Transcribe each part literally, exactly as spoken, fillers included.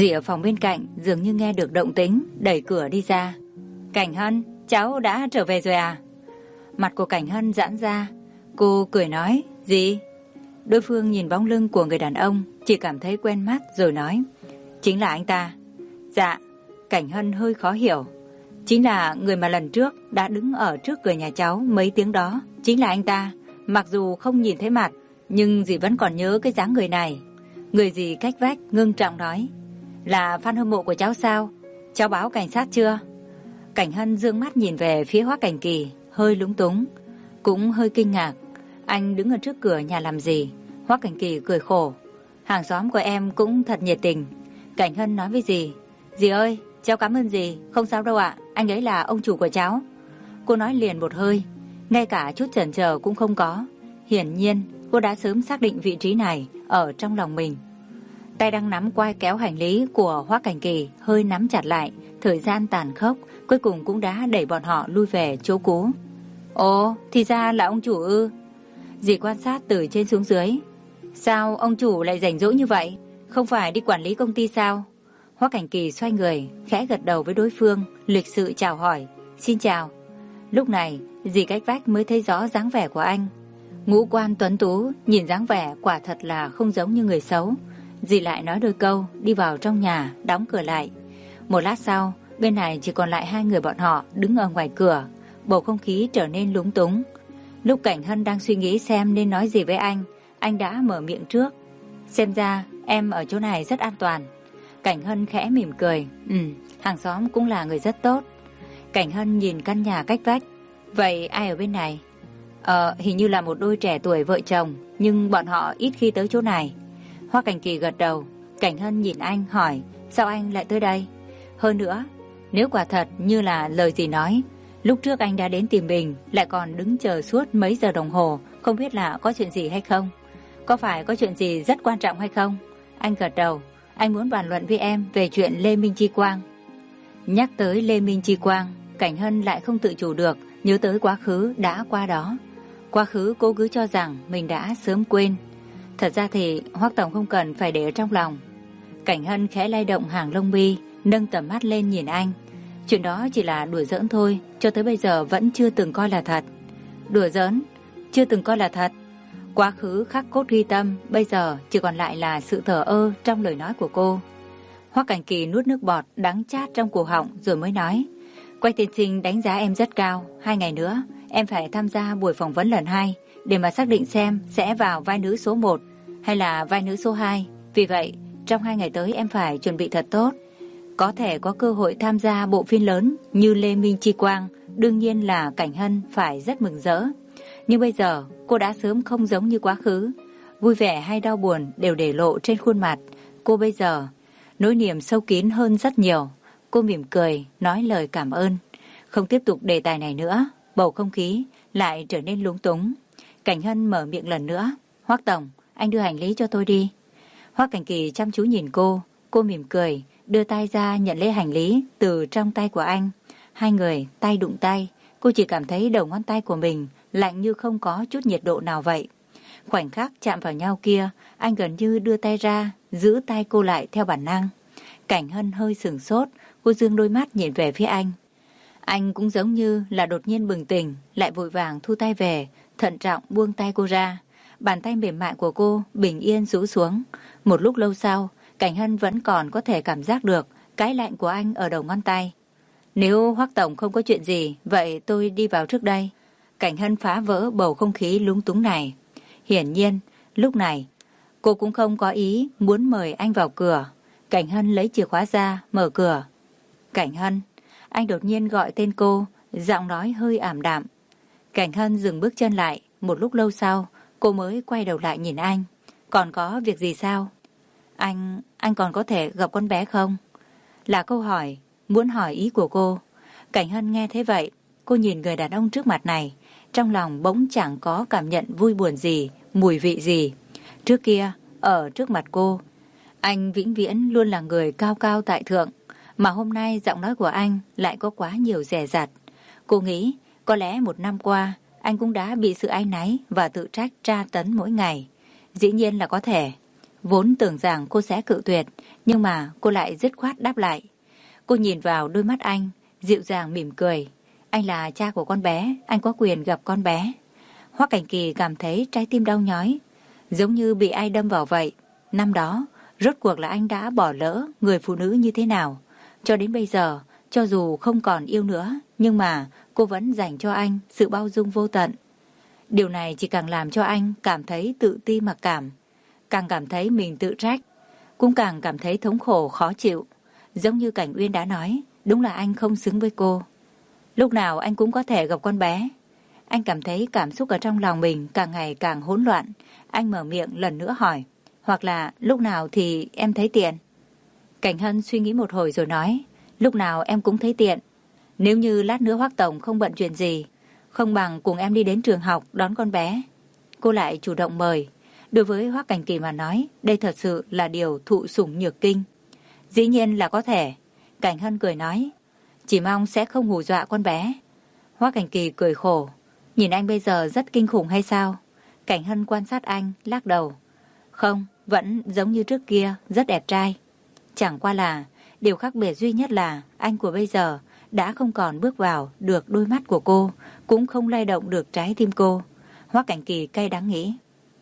Dì ở phòng bên cạnh dường như nghe được động tĩnh, đẩy cửa đi ra. Cảnh Hân, cháu đã trở về rồi à? Mặt của Cảnh Hân giãn ra. Cô cười nói, gì? Đối phương nhìn bóng lưng của người đàn ông, chỉ cảm thấy quen mắt rồi nói, chính là anh ta. Dạ. Cảnh Hân hơi khó hiểu. Chính là người mà lần trước đã đứng ở trước cửa nhà cháu mấy tiếng đó. Chính là anh ta. Mặc dù không nhìn thấy mặt, nhưng dì vẫn còn nhớ cái dáng người này. Người dì cách vách ngưng trọng nói, là fan hâm mộ của cháu sao? Cháu báo cảnh sát chưa? Cảnh Hân dương mắt nhìn về phía Hoắc Cảnh Kỳ, hơi lúng túng, cũng hơi kinh ngạc. Anh đứng ở trước cửa nhà làm gì? Hoắc Cảnh Kỳ cười khổ. Hàng xóm của em cũng thật nhiệt tình. Cảnh Hân nói với dì, dì ơi, cháu cảm ơn dì. Không sao đâu ạ, anh ấy là ông chủ của cháu. Cô nói liền một hơi, ngay cả chút chần chờ cũng không có. Hiển nhiên cô đã sớm xác định vị trí này ở trong lòng mình. Tay đang nắm quai kéo hành lý của Hoắc Cảnh Kỳ hơi nắm chặt lại. Thời gian tàn khốc cuối cùng cũng đã đẩy bọn họ lui về chỗ cũ. Ồ, thì ra là ông chủ ư? Dì quan sát từ trên xuống dưới. Sao ông chủ lại rảnh rỗi như vậy? Không phải đi quản lý công ty sao? Hoắc Cảnh Kỳ xoay người, khẽ gật đầu với đối phương, lịch sự chào hỏi. Xin chào. Lúc này, dì cách vách mới thấy rõ dáng vẻ của anh. Ngũ quan tuấn tú, nhìn dáng vẻ quả thật là không giống như người xấu. Dì lại nói đôi câu, đi vào trong nhà, đóng cửa lại. Một lát sau, bên này chỉ còn lại hai người bọn họ đứng ở ngoài cửa. Bầu không khí trở nên lúng túng. Lúc Cảnh Hân đang suy nghĩ xem nên nói gì với anh, anh đã mở miệng trước. Xem ra em ở chỗ này rất an toàn. Cảnh Hân khẽ mỉm cười. Ừ, hàng xóm cũng là người rất tốt. Cảnh Hân nhìn căn nhà cách vách. Vậy ai ở bên này? Ờ, hình như là một đôi trẻ tuổi vợ chồng, nhưng bọn họ ít khi tới chỗ này. Hoắc Cảnh Kỳ gật đầu. Cảnh Hân nhìn anh hỏi, sao anh lại tới đây? Hơn nữa, nếu quả thật như là lời gì nói, lúc trước anh đã đến tìm mình, lại còn đứng chờ suốt mấy giờ đồng hồ, không biết là có chuyện gì hay không? Có phải có chuyện gì rất quan trọng hay không? Anh gật đầu. Anh muốn bàn luận với em về chuyện Lê Minh Chi Quang. Nhắc tới Lê Minh Chi Quang, Cảnh Hân lại không tự chủ được, nhớ tới quá khứ đã qua đó. Quá khứ cô cứ cho rằng mình đã sớm quên. Thật ra thì Hoắc tổng không cần phải để ở trong lòng. Cảnh Hân khẽ lay động hàng lông mi, nâng tầm mắt lên nhìn anh. Chuyện đó chỉ là đùa giỡn thôi, cho tới bây giờ vẫn chưa từng coi là thật. Đùa giỡn, chưa từng coi là thật. Quá khứ khắc cốt ghi tâm, bây giờ chỉ còn lại là sự thờ ơ trong lời nói của cô. Hoắc Cảnh Kỳ nuốt nước bọt đắng chát trong cổ họng rồi mới nói, Quách tiên sinh đánh giá em rất cao. Hai ngày nữa em phải tham gia buổi phỏng vấn lần hai để mà xác định xem sẽ vào vai nữ số một hay là vai nữ số hai. Vì vậy trong hai ngày tới em phải chuẩn bị thật tốt. Có thể có cơ hội tham gia bộ phim lớn như Lê Minh Chi Quang, đương nhiên là Cảnh Hân phải rất mừng rỡ. Nhưng bây giờ cô đã sớm không giống như quá khứ. Vui vẻ hay đau buồn đều để lộ trên khuôn mặt. Cô bây giờ nỗi niềm sâu kín hơn rất nhiều. Cô mỉm cười, nói lời cảm ơn. Không tiếp tục đề tài này nữa, bầu không khí lại trở nên lúng túng. Cảnh Hân mở miệng lần nữa. Hoắc tổng, anh đưa hành lý cho tôi đi. Hoắc Cảnh Kỳ chăm chú nhìn cô. Cô mỉm cười, đưa tay ra nhận lấy hành lý từ trong tay của anh. Hai người tay đụng tay. Cô chỉ cảm thấy đầu ngón tay của mình lạnh như không có chút nhiệt độ nào vậy. Khoảnh khắc chạm vào nhau kia, anh gần như đưa tay ra, giữ tay cô lại theo bản năng. Cảnh Hân hơi sửng sốt, cô dương đôi mắt nhìn về phía anh. Anh cũng giống như là đột nhiên bừng tỉnh, lại vội vàng thu tay về, thận trọng buông tay cô ra. Bàn tay mềm mại của cô bình yên rũ xuống. Một lúc lâu sau, Cảnh Hân vẫn còn có thể cảm giác được cái lạnh của anh ở đầu ngón tay. Nếu Hoắc tổng không có chuyện gì, vậy tôi đi vào trước đây. Cảnh Hân phá vỡ bầu không khí lúng túng này. Hiển nhiên, lúc này, cô cũng không có ý muốn mời anh vào cửa. Cảnh Hân lấy chìa khóa ra, mở cửa. Cảnh Hân, anh đột nhiên gọi tên cô, giọng nói hơi ảm đạm. Cảnh Hân dừng bước chân lại, một lúc lâu sau, cô mới quay đầu lại nhìn anh. Còn có việc gì sao? Anh, anh còn có thể gặp con bé không? Là câu hỏi, muốn hỏi ý của cô. Cảnh Hân nghe thế vậy, cô nhìn người đàn ông trước mặt này, trong lòng bỗng chẳng có cảm nhận vui buồn gì, mùi vị gì. Trước kia, ở trước mặt cô, anh vĩnh viễn luôn là người cao cao tại thượng, mà hôm nay giọng nói của anh lại có quá nhiều dè dặt. Cô nghĩ, có lẽ một năm qua, anh cũng đã bị sự áy náy và tự trách tra tấn mỗi ngày. Dĩ nhiên là có thể. Vốn tưởng rằng cô sẽ cự tuyệt, nhưng mà cô lại dứt khoát đáp lại. Cô nhìn vào đôi mắt anh, dịu dàng mỉm cười. Anh là cha của con bé, anh có quyền gặp con bé. Hoắc Cảnh Kỳ cảm thấy trái tim đau nhói, giống như bị ai đâm vào vậy. Năm đó, rốt cuộc là anh đã bỏ lỡ người phụ nữ như thế nào. Cho đến bây giờ, cho dù không còn yêu nữa, nhưng mà cô vẫn dành cho anh sự bao dung vô tận. Điều này chỉ càng làm cho anh cảm thấy tự ti mặc cảm, càng cảm thấy mình tự trách, cũng càng cảm thấy thống khổ khó chịu. Giống như Cảnh Uyên đã nói, đúng là anh không xứng với cô. Lúc nào anh cũng có thể gặp con bé. Anh cảm thấy cảm xúc ở trong lòng mình càng ngày càng hỗn loạn. Anh mở miệng lần nữa hỏi, hoặc là lúc nào thì em thấy tiện? Cảnh Hân suy nghĩ một hồi rồi nói, lúc nào em cũng thấy tiện. Nếu như lát nữa Hoắc tổng không bận chuyện gì, không bằng cùng em đi đến trường học đón con bé. Cô lại chủ động mời. Đối với Hoắc Cảnh Kỳ mà nói, đây thật sự là điều thụ sủng nhược kinh. Dĩ nhiên là có thể. Cảnh Hân cười nói, chỉ mong sẽ không hù dọa con bé. Hoắc Cảnh Kỳ cười khổ, nhìn anh bây giờ rất kinh khủng hay sao? Cảnh Hân quan sát anh, lắc đầu. Không, vẫn giống như trước kia, rất đẹp trai. Chẳng qua là, điều khác biệt duy nhất là anh của bây giờ đã không còn bước vào được đôi mắt của cô, cũng không lay động được trái tim cô. Hoắc Cảnh Kỳ cay đắng nghĩ.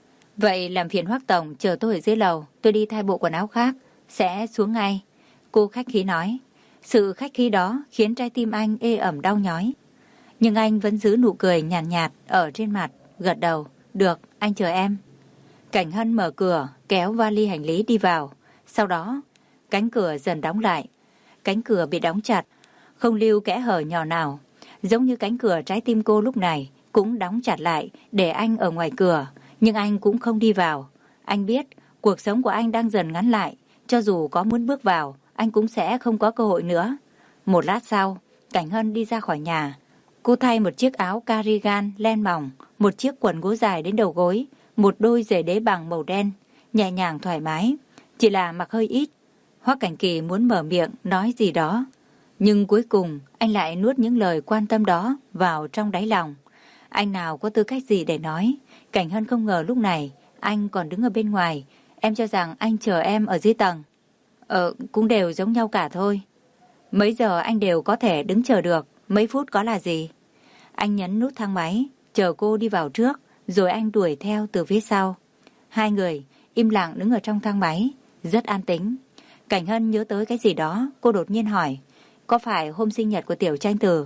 Vậy làm phiền Hoắc tổng chờ tôi ở dưới lầu, tôi đi thay bộ quần áo khác, sẽ xuống ngay. Cô khách khí nói. Sự khách khí đó khiến trái tim anh ê ẩm đau nhói. Nhưng anh vẫn giữ nụ cười nhàn nhạt, nhạt ở trên mặt, gật đầu. Được, anh chờ em. Cảnh Hân mở cửa, kéo vali hành lý đi vào. Sau đó, cánh cửa dần đóng lại. Cánh cửa bị đóng chặt, không lưu kẽ hở nhỏ nào. Giống như cánh cửa trái tim cô lúc này cũng đóng chặt lại để anh ở ngoài cửa. Nhưng anh cũng không đi vào. Anh biết cuộc sống của anh đang dần ngắn lại. Cho dù có muốn bước vào, anh cũng sẽ không có cơ hội nữa. Một lát sau, Cảnh Hân đi ra khỏi nhà. Cô thay một chiếc áo cardigan len mỏng, một chiếc quần gối dài đến đầu gối, một đôi giày đế bằng màu đen, nhẹ nhàng thoải mái. Chỉ là mặc hơi ít. Hoắc Cảnh Kỳ muốn mở miệng nói gì đó. Nhưng cuối cùng, anh lại nuốt những lời quan tâm đó vào trong đáy lòng. Anh nào có tư cách gì để nói. Cảnh Hân không ngờ lúc này, anh còn đứng ở bên ngoài. Em cho rằng anh chờ em ở dưới tầng. Ờ, cũng đều giống nhau cả thôi. Mấy giờ anh đều có thể đứng chờ được. Mấy phút có là gì? Anh nhấn nút thang máy, chờ cô đi vào trước, rồi anh đuổi theo từ phía sau. Hai người im lặng đứng ở trong thang máy, rất an tĩnh. Cảnh Hân nhớ tới cái gì đó, cô đột nhiên hỏi, có phải hôm sinh nhật của Tiểu Tranh Tử?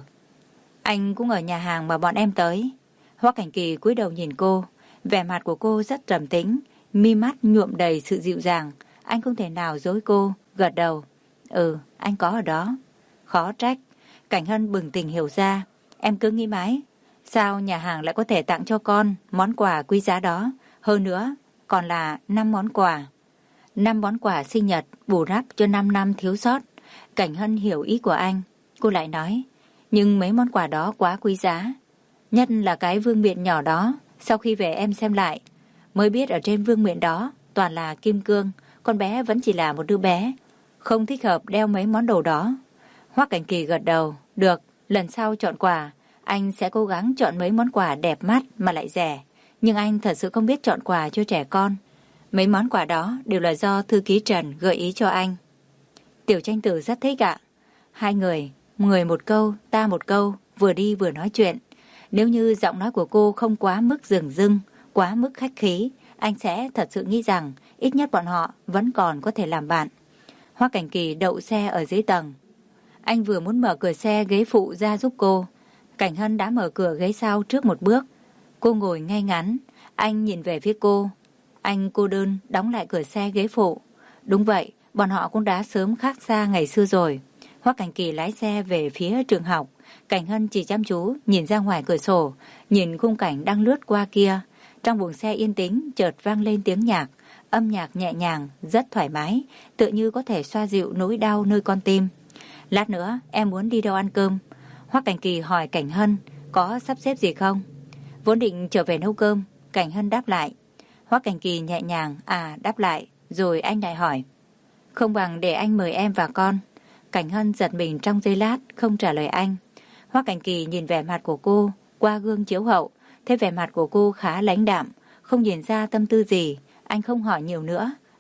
Anh cũng ở nhà hàng mà bọn em tới. Hoắc Cảnh Kỳ cúi đầu nhìn cô, vẻ mặt của cô rất trầm tĩnh, mi mắt nhuộm đầy sự dịu dàng. Anh không thể nào dối cô, gật đầu. Ừ, anh có ở đó. Khó trách. Cảnh Hân bừng tỉnh hiểu ra. Em cứ nghĩ mãi, sao nhà hàng lại có thể tặng cho con món quà quý giá đó? Hơn nữa, còn là năm món quà. Năm món quà sinh nhật bù đắp cho năm năm thiếu sót. Cảnh Hân hiểu ý của anh. Cô lại nói, nhưng mấy món quà đó quá quý giá. Nhất là cái vương miện nhỏ đó. Sau khi về em xem lại, mới biết ở trên vương miện đó toàn là kim cương. Con bé vẫn chỉ là một đứa bé, không thích hợp đeo mấy món đồ đó. Hoắc Cảnh Kỳ gật đầu. Được, lần sau chọn quà, anh sẽ cố gắng chọn mấy món quà đẹp mắt mà lại rẻ. Nhưng anh thật sự không biết chọn quà cho trẻ con. Mấy món quà đó đều là do thư ký Trần gợi ý cho anh. Tiểu Tranh Tử rất thích ạ. Hai người, người một câu, ta một câu, vừa đi vừa nói chuyện. Nếu như giọng nói của cô không quá mức dửng dưng, quá mức khách khí, anh sẽ thật sự nghĩ rằng ít nhất bọn họ vẫn còn có thể làm bạn. Hoắc Cảnh Kỳ đậu xe ở dưới tầng. Anh vừa muốn mở cửa xe ghế phụ ra giúp cô. Cảnh Hân đã mở cửa ghế sau trước một bước. Cô ngồi ngay ngắn. Anh nhìn về phía cô. Anh cô đơn đóng lại cửa xe ghế phụ. Đúng vậy, bọn họ cũng đã sớm khác xa ngày xưa rồi. Hoắc Cảnh Kỳ lái xe về phía trường học. Cảnh Hân chỉ chăm chú nhìn ra ngoài cửa sổ, nhìn khung cảnh đang lướt qua kia. Trong buồng xe yên tĩnh chợt vang lên tiếng nhạc. Âm nhạc nhẹ nhàng, rất thoải mái, tựa như có thể xoa dịu nỗi đau nơi con tim. Lát nữa em muốn đi đâu ăn cơm? Hoắc Cảnh Kỳ hỏi Cảnh Hân, có sắp xếp gì không? Vốn định trở về nấu cơm. Cảnh Hân đáp lại. Hoắc Cảnh Kỳ nhẹ nhàng à đáp lại, rồi anh lại hỏi, không bằng để anh mời em và con. Cảnh Hân giật mình trong giây lát, không trả lời anh. Hoắc Cảnh Kỳ nhìn vẻ mặt của cô qua gương chiếu hậu, thấy vẻ mặt của cô khá lãnh đạm, không nhìn ra tâm tư gì. Anh không hỏi nhiều nữa,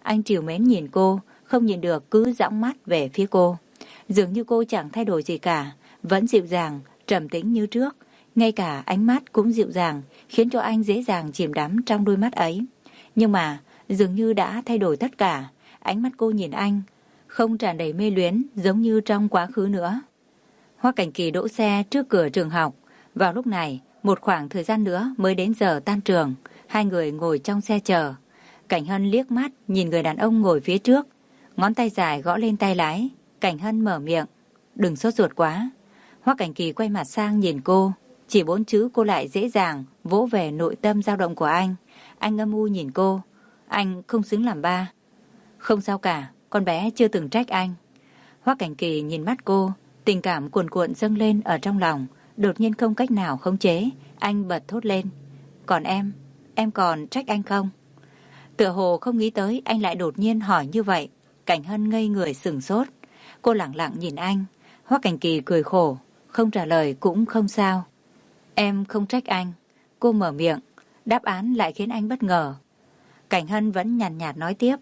Anh trìu mến nhìn cô, không nhìn được cứ dõng mắt về phía cô. Dường như cô chẳng thay đổi gì cả, vẫn dịu dàng, trầm tĩnh như trước. Ngay cả ánh mắt cũng dịu dàng, khiến cho anh dễ dàng chìm đắm trong đôi mắt ấy. Nhưng mà dường như đã thay đổi tất cả. Ánh mắt cô nhìn anh không tràn đầy mê luyến giống như trong quá khứ nữa. Hoa Cảnh Kỳ đỗ xe trước cửa trường học. Vào lúc này, một khoảng thời gian nữa mới đến giờ tan trường. Hai người ngồi trong xe chờ. Cảnh Hân liếc mắt nhìn người đàn ông ngồi phía trước, ngón tay dài gõ lên tay lái. Cảnh Hân mở miệng, đừng sốt ruột quá. Hoa Cảnh Kỳ quay mặt sang nhìn cô, chỉ bốn chữ cô lại dễ dàng vỗ về nội tâm dao động của anh. Anh âm u nhìn cô, anh không xứng làm ba. Không sao cả, con bé chưa từng trách anh. Hoa Cảnh Kỳ nhìn mắt cô, tình cảm cuồn cuộn dâng lên ở trong lòng, đột nhiên không cách nào khống chế, anh bật thốt lên. Còn em, em còn trách anh không? Tựa hồ không nghĩ tới anh lại đột nhiên hỏi như vậy. Cảnh Hân ngây người sửng sốt. Cô lẳng lặng nhìn anh. Hoa Cảnh Kỳ cười khổ, không trả lời cũng không sao. Em không trách anh. Cô mở miệng, đáp án lại khiến anh bất ngờ. Cảnh Hân vẫn nhàn nhạt nói tiếp.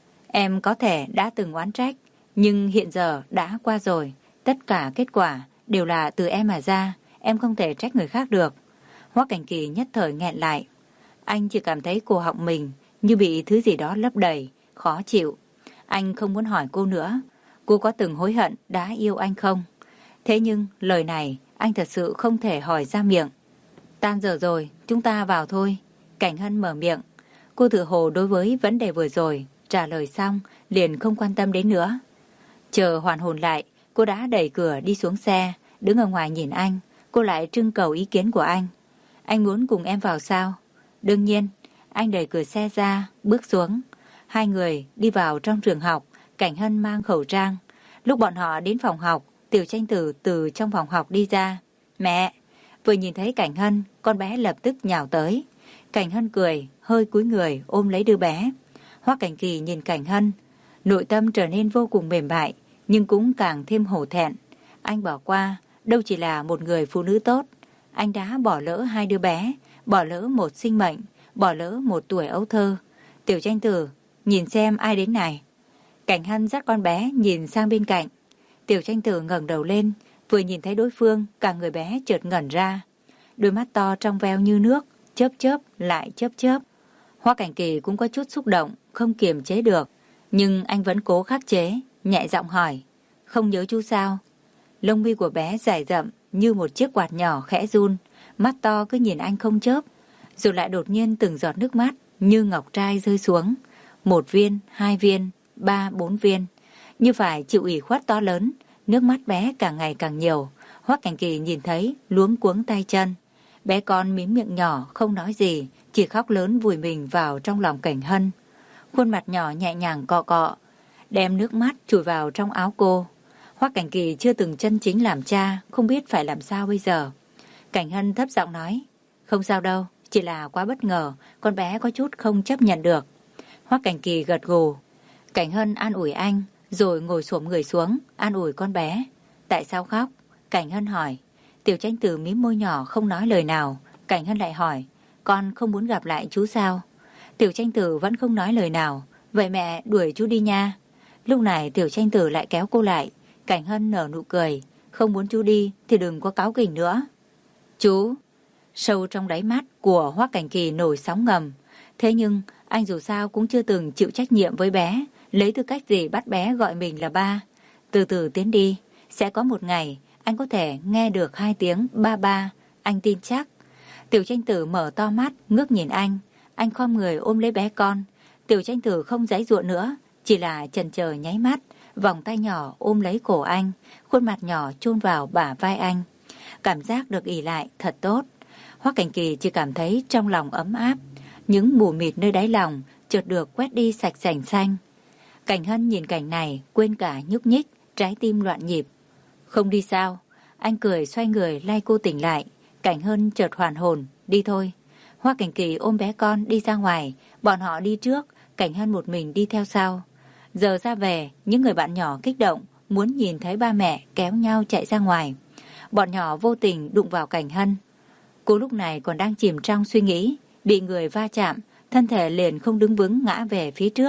Em có thể đã từng oán trách, nhưng hiện giờ đã qua rồi. Tất cả kết quả đều là từ em mà ra. Em không thể trách người khác được. Hoa Cảnh Kỳ nhất thời nghẹn lại. Anh chỉ cảm thấy cổ họng mình như bị thứ gì đó lấp đầy, khó chịu. Anh không muốn hỏi cô nữa. Cô có từng hối hận đã yêu anh không? Thế nhưng lời này anh thật sự không thể hỏi ra miệng. Tan giờ rồi, chúng ta vào thôi. Cảnh Hân mở miệng. Cô tự hồ đối với vấn đề vừa rồi trả lời xong liền không quan tâm đến nữa. Chờ hoàn hồn lại, cô đã đẩy cửa đi xuống xe, đứng ở ngoài nhìn anh. Cô lại trưng cầu ý kiến của anh. Anh muốn cùng em vào sao? Đương nhiên. Anh đẩy cửa xe ra, bước xuống. Hai người đi vào trong trường học. Cảnh Hân mang khẩu trang. Lúc bọn họ đến phòng học, Tiểu Tranh Tử từ trong phòng học đi ra. Mẹ! Vừa nhìn thấy Cảnh Hân, con bé lập tức nhào tới. Cảnh Hân cười, hơi cúi người ôm lấy đứa bé. Hoa Cảnh Kỳ nhìn Cảnh Hân, nội tâm trở nên vô cùng mềm mại, nhưng cũng càng thêm hổ thẹn. Anh bỏ qua, đâu chỉ là một người phụ nữ tốt. Anh đã bỏ lỡ hai đứa bé, bỏ lỡ một sinh mệnh, bỏ lỡ một tuổi ấu thơ. Tiểu Tranh Tử, nhìn xem ai đến này. Cảnh Hân dắt con bé nhìn sang bên cạnh. Tiểu Tranh Tử ngẩng đầu lên, vừa nhìn thấy đối phương, cả người bé chợt ngẩn ra. Đôi mắt to trong veo như nước, chớp chớp lại chớp chớp. Hoa Cảnh Kỳ cũng có chút xúc động, không kiềm chế được. Nhưng anh vẫn cố khắc chế, nhẹ giọng hỏi. Không nhớ chú sao? Lông mi của bé dài rậm như một chiếc quạt nhỏ khẽ run. Mắt to cứ nhìn anh không chớp. Rồi lại đột nhiên từng giọt nước mắt như ngọc trai rơi xuống. Một viên, hai viên, ba, bốn viên. Như phải chịu ủy khuất to lớn. Nước mắt bé càng ngày càng nhiều. Hoắc Cảnh Kỳ nhìn thấy luống cuống tay chân. Bé con mím miệng nhỏ không nói gì, chỉ khóc lớn vùi mình vào trong lòng Cảnh Hân. Khuôn mặt nhỏ nhẹ nhàng cọ cọ, đem nước mắt chùi vào trong áo cô. Hoắc Cảnh Kỳ chưa từng chân chính làm cha, không biết phải làm sao bây giờ. Cảnh Hân thấp giọng nói, không sao đâu, chỉ là quá bất ngờ, con bé có chút không chấp nhận được. Hoắc Cảnh Kỳ gật gù. Cảnh Hân an ủi anh, rồi ngồi xổm người xuống, an ủi con bé. Tại sao khóc? Cảnh Hân hỏi. Tiểu Tranh Tử mím môi nhỏ không nói lời nào. Cảnh Hân lại hỏi, con không muốn gặp lại chú sao? Tiểu Tranh Tử vẫn không nói lời nào. Vậy mẹ đuổi chú đi nha. Lúc này Tiểu Tranh Tử lại kéo cô lại. Cảnh Hân nở nụ cười, không muốn chú đi thì đừng có cáu kỉnh nữa. Chú. Sâu trong đáy mắt của Hoắc Cảnh Kỳ nổi sóng ngầm. Thế nhưng anh dù sao cũng chưa từng chịu trách nhiệm với bé, lấy tư cách gì bắt bé gọi mình là ba. Từ từ tiến đi, sẽ có một ngày anh có thể nghe được hai tiếng ba ba, anh tin chắc. Tiểu Tranh Tử mở to mắt, ngước nhìn anh. Anh khom người ôm lấy bé con. Tiểu Tranh Tử không giãy giụa nữa, chỉ là chần chờ nháy mắt, vòng tay nhỏ ôm lấy cổ anh, khuôn mặt nhỏ chôn vào bả vai anh. Cảm giác được ỉ lại thật tốt. Hoắc Cảnh Kỳ chỉ cảm thấy trong lòng ấm áp, những mù mịt nơi đáy lòng chợt được quét đi sạch sành xanh. Cảnh Hân nhìn cảnh này, quên cả nhúc nhích, trái tim loạn nhịp. Không đi sao? Anh cười xoay người lay cô tỉnh lại. Cảnh Hân chợt hoàn hồn, đi thôi. Hoắc Cảnh Kỳ ôm bé con đi ra ngoài, bọn họ đi trước, Cảnh Hân một mình đi theo sau. Giờ ra về, những người bạn nhỏ kích động, muốn nhìn thấy ba mẹ kéo nhau chạy ra ngoài. Bọn nhỏ vô tình đụng vào Cảnh Hân. Cô lúc này còn đang chìm trong suy nghĩ, bị người va chạm, thân thể liền không đứng vững ngã về phía trước.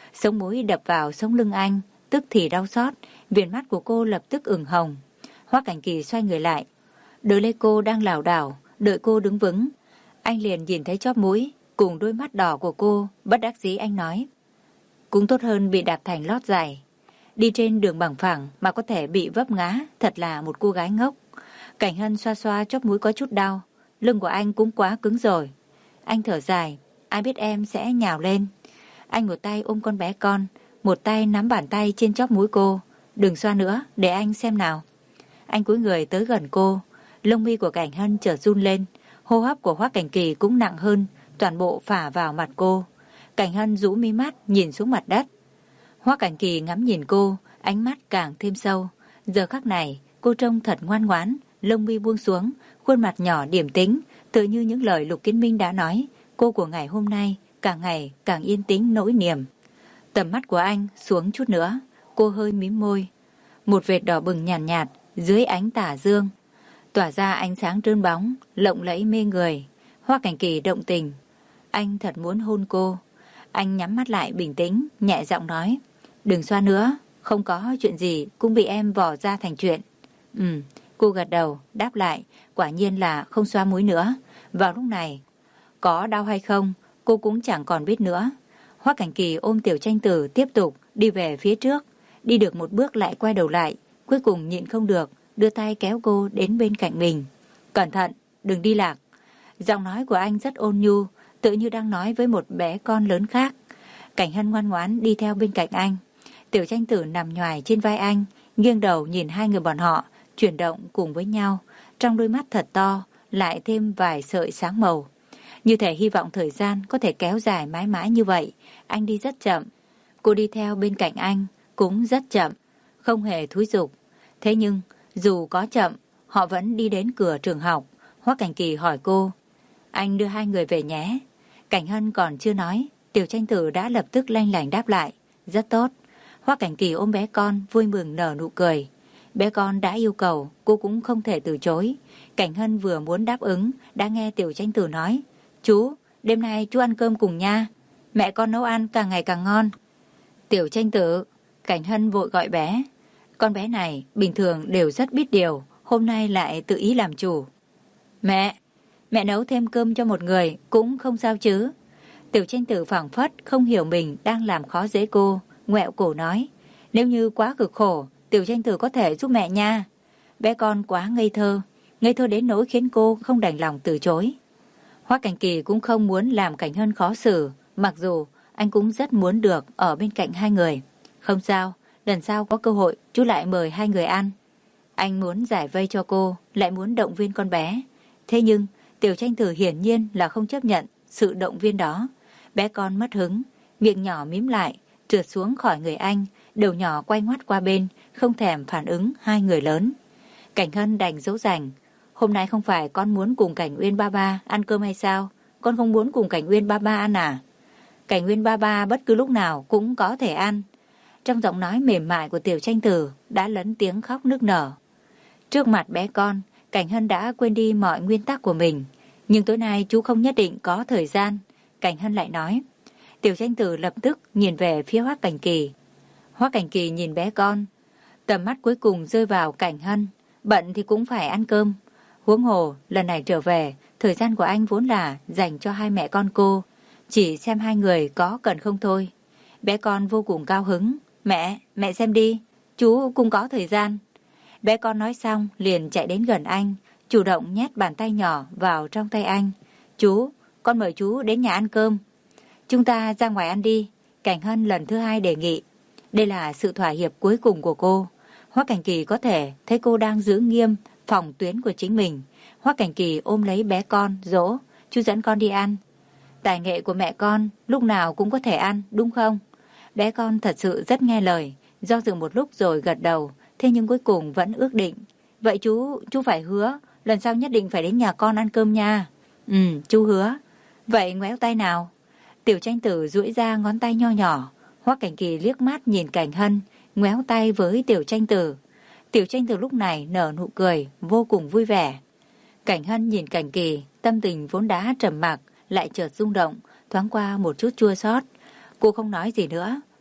Sống mũi đập vào sống lưng anh, tức thì đau xót, viền mắt của cô lập tức ửng hồng. Hoắc Cảnh Kỳ xoay người lại, đỡ lấy cô đang lảo đảo, đợi cô đứng vững. Anh liền nhìn thấy chóp mũi cùng đôi mắt đỏ của cô, bất đắc dĩ anh nói: cũng tốt hơn bị đạp thành lót giày. Đi trên đường bằng phẳng mà có thể bị vấp ngã, thật là một cô gái ngốc. Cảnh Hân xoa xoa chóp mũi có chút đau, lưng của anh cũng quá cứng rồi. Anh thở dài, ai biết em sẽ nhào lên. Anh một tay ôm con bé con, một tay nắm bàn tay trên chóp mũi cô. Đừng xoa nữa, để anh xem nào. Anh cúi người tới gần cô, lông mi của Cảnh Hân chợt run lên, hô hấp của Hoắc Cảnh Kỳ cũng nặng hơn, toàn bộ phả vào mặt cô. Cảnh Hân rũ mi mắt nhìn xuống mặt đất. Hoắc Cảnh Kỳ ngắm nhìn cô, ánh mắt càng thêm sâu. Giờ khắc này, cô trông thật ngoan ngoãn, lông mi buông xuống, khuôn mặt nhỏ điềm tĩnh, tựa như những lời Lục Kiến Minh đã nói. Cô của ngày hôm nay càng ngày càng yên tĩnh nỗi niềm. Tầm mắt của anh xuống chút nữa, cô hơi mím môi. Một vệt đỏ bừng nhàn nhạt, nhạt dưới ánh tà dương, tỏa ra ánh sáng trơn bóng, lộng lẫy mê người. Hoắc Cảnh Kỳ động tình, anh thật muốn hôn cô. Anh nhắm mắt lại bình tĩnh, nhẹ giọng nói: đừng xoa nữa, không có chuyện gì cũng bị em vò ra thành chuyện. Ừ, cô gật đầu, đáp lại, quả nhiên là không xoa mũi nữa. Vào lúc này, có đau hay không, cô cũng chẳng còn biết nữa. Hoắc Cảnh Kỳ ôm Tiểu Tranh Tử tiếp tục đi về phía trước, đi được một bước lại quay đầu lại, cuối cùng nhịn không được, đưa tay kéo cô đến bên cạnh mình. Cẩn thận, đừng đi lạc. Giọng nói của anh rất ôn nhu, tự như đang nói với một bé con lớn khác. Cảnh Hân ngoan ngoãn đi theo bên cạnh anh. Tiểu Tranh Tử nằm nhoài trên vai anh, nghiêng đầu nhìn hai người bọn họ chuyển động cùng với nhau, trong đôi mắt thật to lại thêm vài sợi sáng màu, như thể hy vọng thời gian có thể kéo dài mãi mãi như vậy. Anh đi rất chậm, cô đi theo bên cạnh anh cũng rất chậm, không hề thúi giục. Thế nhưng dù có chậm, họ vẫn đi đến cửa trường học. Hoắc Cảnh Kỳ hỏi cô: anh đưa hai người về nhé. Cảnh Hân còn chưa nói, Tiểu Tranh Tử đã lập tức lanh lảnh đáp lại: rất tốt. Hoắc Cảnh Kỳ ôm bé con vui mừng nở nụ cười. Bé con đã yêu cầu, cô cũng không thể từ chối. Cảnh Hân vừa muốn đáp ứng, đã nghe Tiểu Tranh Tử nói: chú, đêm nay chú ăn cơm cùng nha. Mẹ con nấu ăn càng ngày càng ngon. Tiểu Tranh Tử, Cảnh Hân vội gọi bé. Con bé này bình thường đều rất biết điều, hôm nay lại tự ý làm chủ. Mẹ, mẹ nấu thêm cơm cho một người cũng không sao chứ. Tiểu Tranh Tử phảng phất không hiểu mình đang làm khó dễ cô, ngoẹo cổ nói: nếu như quá cực khổ, Tiểu Tranh Tử có thể giúp mẹ nha. Bé con quá ngây thơ, ngây thơ đến nỗi khiến cô không đành lòng từ chối. Hoắc Cảnh Kỳ cũng không muốn làm Cảnh Hân khó xử, mặc dù anh cũng rất muốn được ở bên cạnh hai người. Không sao, lần sau có cơ hội chú lại mời hai người ăn. Anh muốn giải vây cho cô, lại muốn động viên con bé. Thế nhưng Tiểu Tranh Tử hiển nhiên là không chấp nhận sự động viên đó. Bé con mất hứng, miệng nhỏ mím lại, trượt xuống khỏi người anh, đầu nhỏ quay ngoắt qua bên, không thèm phản ứng hai người lớn. Cảnh Hân đành dỗ dành: hôm nay không phải con muốn cùng Cảnh Uyên ba ba ăn cơm hay sao? Con không muốn cùng Cảnh Uyên ba ba ăn à? Cảnh Uyên ba ba bất cứ lúc nào cũng có thể ăn. Trong giọng nói mềm mại của Tiểu Tranh Tử đã lấn tiếng khóc nức nở. Trước mặt bé con, Cảnh Hân đã quên đi mọi nguyên tắc của mình. Nhưng tối nay chú không nhất định có thời gian. Cảnh Hân lại nói. Tiểu Tranh Tử lập tức nhìn về phía Hoắc Cảnh Kỳ. Hoắc Cảnh Kỳ nhìn bé con, tầm mắt cuối cùng rơi vào Cảnh Hân. Bận thì cũng phải ăn cơm. Huống hồ lần này trở về, thời gian của anh vốn là dành cho hai mẹ con cô, chỉ xem hai người có cần không thôi. Bé con vô cùng cao hứng. Mẹ, mẹ xem đi, chú cũng có thời gian. Bé con nói xong liền chạy đến gần anh, chủ động nhét bàn tay nhỏ vào trong tay anh. Chú, con mời chú đến nhà ăn cơm. Chúng ta ra ngoài ăn đi. Cảnh Hân lần thứ hai đề nghị. Đây là sự thỏa hiệp cuối cùng của cô. Hoắc Cảnh Kỳ có thể thấy cô đang giữ nghiêm phòng tuyến của chính mình. Hoắc Cảnh Kỳ ôm lấy bé con, dỗ: chú dẫn con đi ăn. Tài nghệ của mẹ con lúc nào cũng có thể ăn, đúng không? Bé con thật sự rất nghe lời, do dự một lúc rồi gật đầu, thế nhưng cuối cùng vẫn ước định. Vậy chú, chú phải hứa, lần sau nhất định phải đến nhà con ăn cơm nha. Ừ, chú hứa. Vậy ngoéo tay nào. Tiểu Tranh Tử duỗi ra ngón tay nho nhỏ. Hoắc Cảnh Kỳ liếc mắt nhìn Cảnh Hân, ngoéo tay với Tiểu Tranh Tử. Tiểu Tranh Tử lúc này nở nụ cười, vô cùng vui vẻ. Cảnh Hân nhìn Cảnh Kỳ, tâm tình vốn đã trầm mặc, lại chợt rung động, thoáng qua một chút chua xót. Cô không nói gì nữa,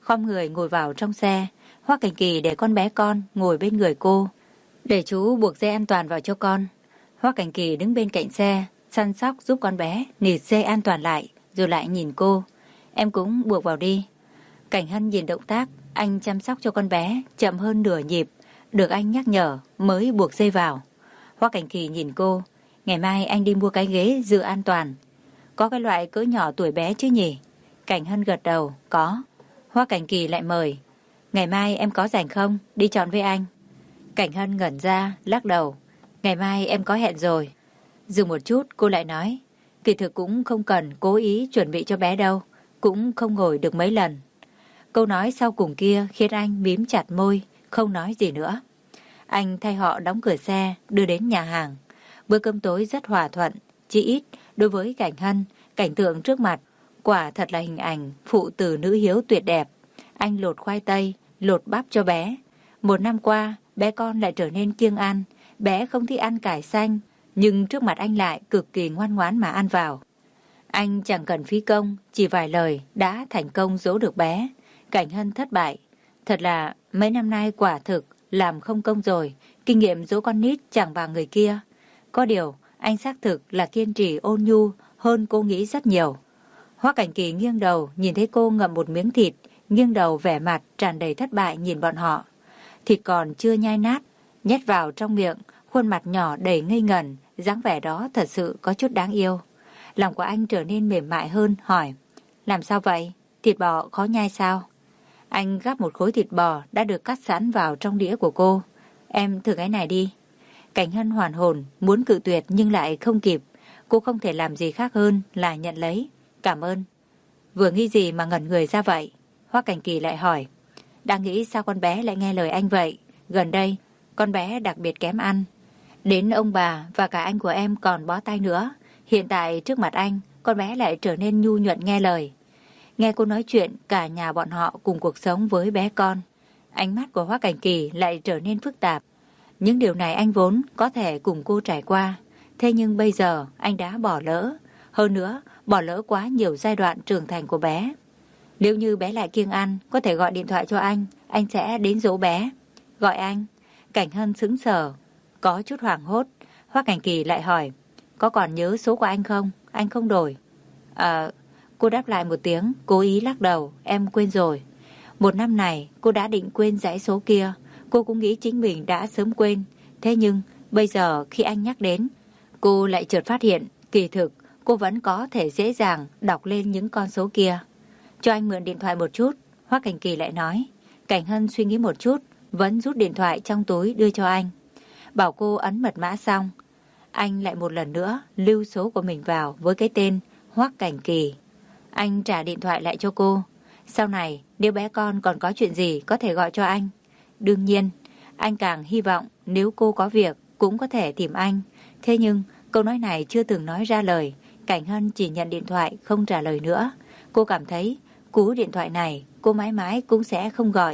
khom người ngồi vào trong xe. Hoắc Cảnh Kỳ để con bé con ngồi bên người cô. Để chú buộc dây an toàn vào cho con. Hoắc Cảnh Kỳ đứng bên cạnh xe, săn sóc giúp con bé nịt dây an toàn lại, rồi lại nhìn cô. Em cũng buộc vào đi. Cảnh Hân nhìn động tác anh chăm sóc cho con bé chậm hơn nửa nhịp, được anh nhắc nhở mới buộc dây vào. Hoắc Cảnh Kỳ nhìn cô. Ngày mai anh đi mua cái ghế dự an toàn. Có cái loại cỡ nhỏ tuổi bé chứ nhỉ? Cảnh Hân gật đầu. Có. Hoắc Cảnh Kỳ lại mời. Ngày mai em có rảnh không? Đi chọn với anh. Cảnh Hân ngẩn ra, lắc đầu. Ngày mai em có hẹn rồi. Dừng một chút cô lại nói. Kỳ thực cũng không cần cố ý chuẩn bị cho bé đâu. Cũng không ngồi được mấy lần. Câu nói sau cùng kia khiến anh mím chặt môi, không nói gì nữa. Anh thay họ đóng cửa xe, đưa đến nhà hàng. Bữa cơm tối rất hòa thuận, chỉ ít đối với Cảnh Hân, cảnh tượng trước mặt quả thật là hình ảnh phụ tử nữ hiếu tuyệt đẹp. Anh lột khoai tây, lột bắp cho bé. Một năm qua, bé con lại trở nên kiêng ăn. Bé không thích ăn cải xanh, nhưng trước mặt anh lại cực kỳ ngoan ngoãn mà ăn vào. Anh chẳng cần phí công, chỉ vài lời đã thành công dỗ được bé. Cảnh Hân thất bại. Thật là mấy năm nay quả thực làm không công rồi, kinh nghiệm dỗ con nít chẳng bằng người kia. Có điều, anh xác thực là kiên trì ôn nhu hơn cô nghĩ rất nhiều. Hoắc Cảnh Kỳ nghiêng đầu nhìn thấy cô ngậm một miếng thịt, nghiêng đầu vẻ mặt tràn đầy thất bại nhìn bọn họ. Thịt còn chưa nhai nát, nhét vào trong miệng, khuôn mặt nhỏ đầy ngây ngẩn, dáng vẻ đó thật sự có chút đáng yêu. Lòng của anh trở nên mềm mại hơn, hỏi. Làm sao vậy? Thịt bò khó nhai sao? Anh gắp một khối thịt bò đã được cắt sẵn vào trong đĩa của cô. Em thử cái này đi. Cảnh Hân hoàn hồn, muốn cự tuyệt nhưng lại không kịp. Cô không thể làm gì khác hơn là nhận lấy. Cảm ơn. Vừa nghĩ gì mà ngẩn người ra vậy? Hoắc Cảnh Kỳ lại hỏi. Đang nghĩ sao con bé lại nghe lời anh vậy? Gần đây, con bé đặc biệt kém ăn. Đến ông bà và cả anh của em còn bó tay nữa. Hiện tại trước mặt anh, con bé lại trở nên nhu nhuận nghe lời. Nghe cô nói chuyện, cả nhà bọn họ cùng cuộc sống với bé con. Ánh mắt của Hoắc Cảnh Kỳ lại trở nên phức tạp. Những điều này anh vốn có thể cùng cô trải qua. Thế nhưng bây giờ anh đã bỏ lỡ. Hơn nữa, bỏ lỡ quá nhiều giai đoạn trưởng thành của bé. Nếu như bé lại kiêng ăn, có thể gọi điện thoại cho anh. Anh sẽ đến dỗ bé. Gọi anh. Cảnh Hân sững sờ, có chút hoảng hốt. Hoắc Cảnh Kỳ lại hỏi. Có còn nhớ số của anh không? Anh không đổi. À... Cô đáp lại một tiếng, cố ý lắc đầu, em quên rồi. Một năm này, cô đã định quên dãy số kia. Cô cũng nghĩ chính mình đã sớm quên. Thế nhưng, bây giờ khi anh nhắc đến, cô lại chợt phát hiện, kỳ thực, cô vẫn có thể dễ dàng đọc lên những con số kia. Cho anh mượn điện thoại một chút, Hoắc Cảnh Kỳ lại nói. Cảnh Hân suy nghĩ một chút, vẫn rút điện thoại trong túi đưa cho anh. Bảo cô ấn mật mã xong. Anh lại một lần nữa lưu số của mình vào với cái tên Hoắc Cảnh Kỳ. Anh trả điện thoại lại cho cô. Sau này, nếu bé con còn có chuyện gì có thể gọi cho anh. Đương nhiên, anh càng hy vọng nếu cô có việc cũng có thể tìm anh. Thế nhưng, câu nói này chưa từng nói ra lời. Cảnh Hân chỉ nhận điện thoại không trả lời nữa. Cô cảm thấy cú điện thoại này cô mãi mãi cũng sẽ không gọi.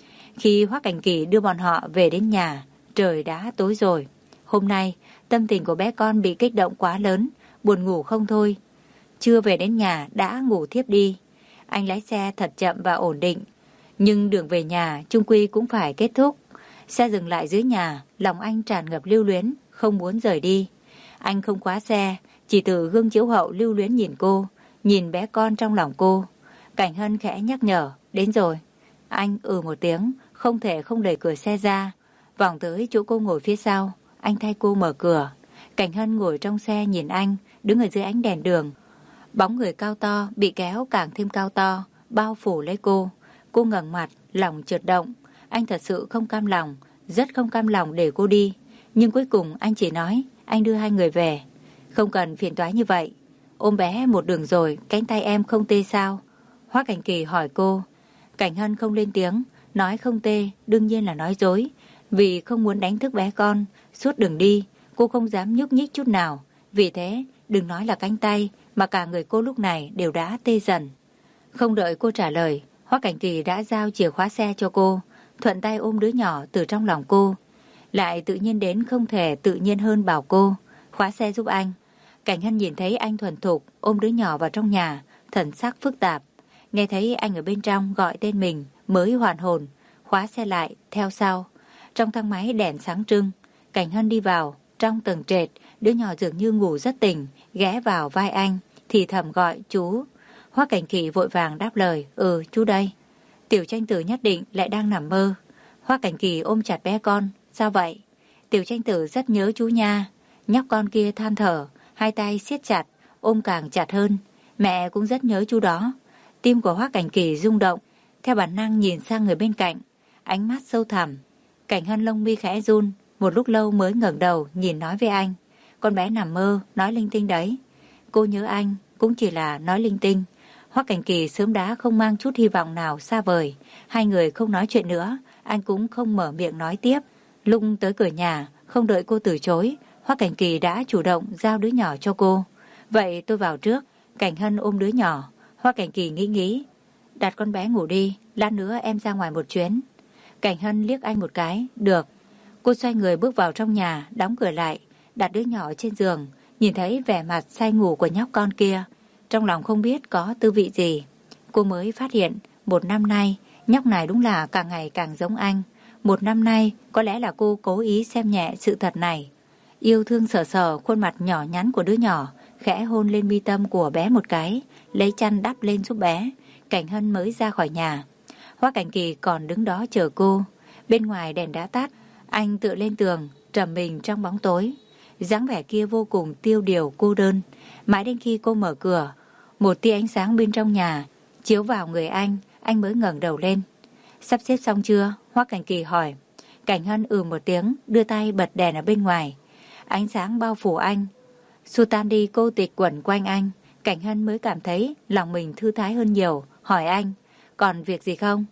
Khi Hoắc Cảnh Kỳ đưa bọn họ về đến nhà, trời đã tối rồi. Hôm nay, tâm tình của bé con bị kích động quá lớn, buồn ngủ không thôi. Chưa về đến nhà đã ngủ thiếp đi. Anh lái xe thật chậm và ổn định. Nhưng đường về nhà chung quy cũng phải kết thúc. Xe dừng lại dưới nhà, lòng anh tràn ngập lưu luyến, không muốn rời đi. Anh không khóa xe, chỉ từ gương chiếu hậu lưu luyến nhìn cô, nhìn bé con trong lòng cô. Cảnh Hân khẽ nhắc nhở, đến rồi. Anh ừ một tiếng, không thể không đẩy cửa xe ra. Vòng tới chỗ cô ngồi phía sau, anh thay cô mở cửa. Cảnh Hân ngồi trong xe nhìn anh, đứng ở dưới ánh đèn đường. Bóng người cao to bị kéo càng thêm cao to, bao phủ lấy cô. Cô ngẩng mặt, lòng chợt động. Anh thật sự không cam lòng, rất không cam lòng để cô đi. Nhưng cuối cùng anh chỉ nói, anh đưa hai người về. Không cần phiền toái như vậy. Ôm bé một đường rồi, cánh tay em không tê sao? Hoắc Cảnh Kỳ hỏi cô. Cảnh Hân không lên tiếng, nói không tê, đương nhiên là nói dối. Vì không muốn đánh thức bé con, suốt đường đi, cô không dám nhúc nhích chút nào. Vì thế, đừng nói là cánh tay, mà cả người cô lúc này đều đã tê dần. Không đợi cô trả lời, Hoắc Cảnh Kỳ đã giao chìa khóa xe cho cô, thuận tay ôm đứa nhỏ từ trong lòng cô. Lại tự nhiên đến không thể tự nhiên hơn bảo cô, khóa xe giúp anh. Cảnh Hân nhìn thấy anh thuần thục ôm đứa nhỏ vào trong nhà, thần sắc phức tạp. nghe thấy anh ở bên trong gọi tên mình mới hoàn hồn, khóa xe lại, theo sau. Trong thang máy đèn sáng trưng, Cảnh Hân đi vào, trong tầng trệt, đứa nhỏ dường như ngủ rất tỉnh, ghé vào vai anh, thì thầm gọi chú. Hoắc Cảnh Kỳ vội vàng đáp lời, ừ chú đây. Tiểu Tranh Tử nhất định lại đang nằm mơ. Hoắc Cảnh Kỳ ôm chặt bé con, sao vậy? Tiểu Tranh Tử rất nhớ chú nha. Nhóc con kia than thở, hai tay siết chặt, ôm càng chặt hơn. Mẹ cũng rất nhớ chú đó. Tim của Hoắc Cảnh Kỳ rung động, theo bản năng nhìn sang người bên cạnh, ánh mắt sâu thẳm. Cảnh Hân lông mi khẽ run, một lúc lâu mới ngẩng đầu nhìn nói với anh. Con bé nằm mơ, nói linh tinh đấy. Cô nhớ anh, cũng chỉ là nói linh tinh. Hoắc Cảnh Kỳ sớm đã không mang chút hy vọng nào xa vời. Hai người không nói chuyện nữa, anh cũng không mở miệng nói tiếp. Lúc tới cửa nhà, không đợi cô từ chối, Hoắc Cảnh Kỳ đã chủ động giao đứa nhỏ cho cô. Vậy tôi vào trước. Cảnh Hân ôm đứa nhỏ. Hoắc Cảnh Kỳ nghĩ nghĩ, đặt con bé ngủ đi, lát nữa em ra ngoài một chuyến. Cảnh Hân liếc anh một cái, được. Cô xoay người bước vào trong nhà, đóng cửa lại, đặt đứa nhỏ trên giường, nhìn thấy vẻ mặt say ngủ của nhóc con kia. Trong lòng không biết có tư vị gì. Cô mới phát hiện, một năm nay, nhóc này đúng là càng ngày càng giống anh. Một năm nay, có lẽ là cô cố ý xem nhẹ sự thật này. Yêu thương sờ sờ khuôn mặt nhỏ nhắn của đứa nhỏ, khẽ hôn lên mi tâm của bé một cái, lấy chăn đắp lên giúp bé. Cảnh Hân mới ra khỏi nhà. Hoắc Cảnh Kỳ còn đứng đó chờ cô. Bên ngoài đèn đã tắt, anh tựa lên tường, trầm mình trong bóng tối. Dáng vẻ kia vô cùng tiêu điều cô đơn. Mãi đến khi cô mở cửa, một tia ánh sáng bên trong nhà chiếu vào người anh, anh mới ngẩng đầu lên. Sắp xếp xong chưa? Hoắc Cảnh Kỳ hỏi. Cảnh Hân ừ một tiếng, đưa tay bật đèn ở bên ngoài. Ánh sáng bao phủ anh, xua tan đi cô tịch quẩn quanh anh. Cảnh Hân mới cảm thấy lòng mình thư thái hơn nhiều, hỏi anh, còn việc gì không?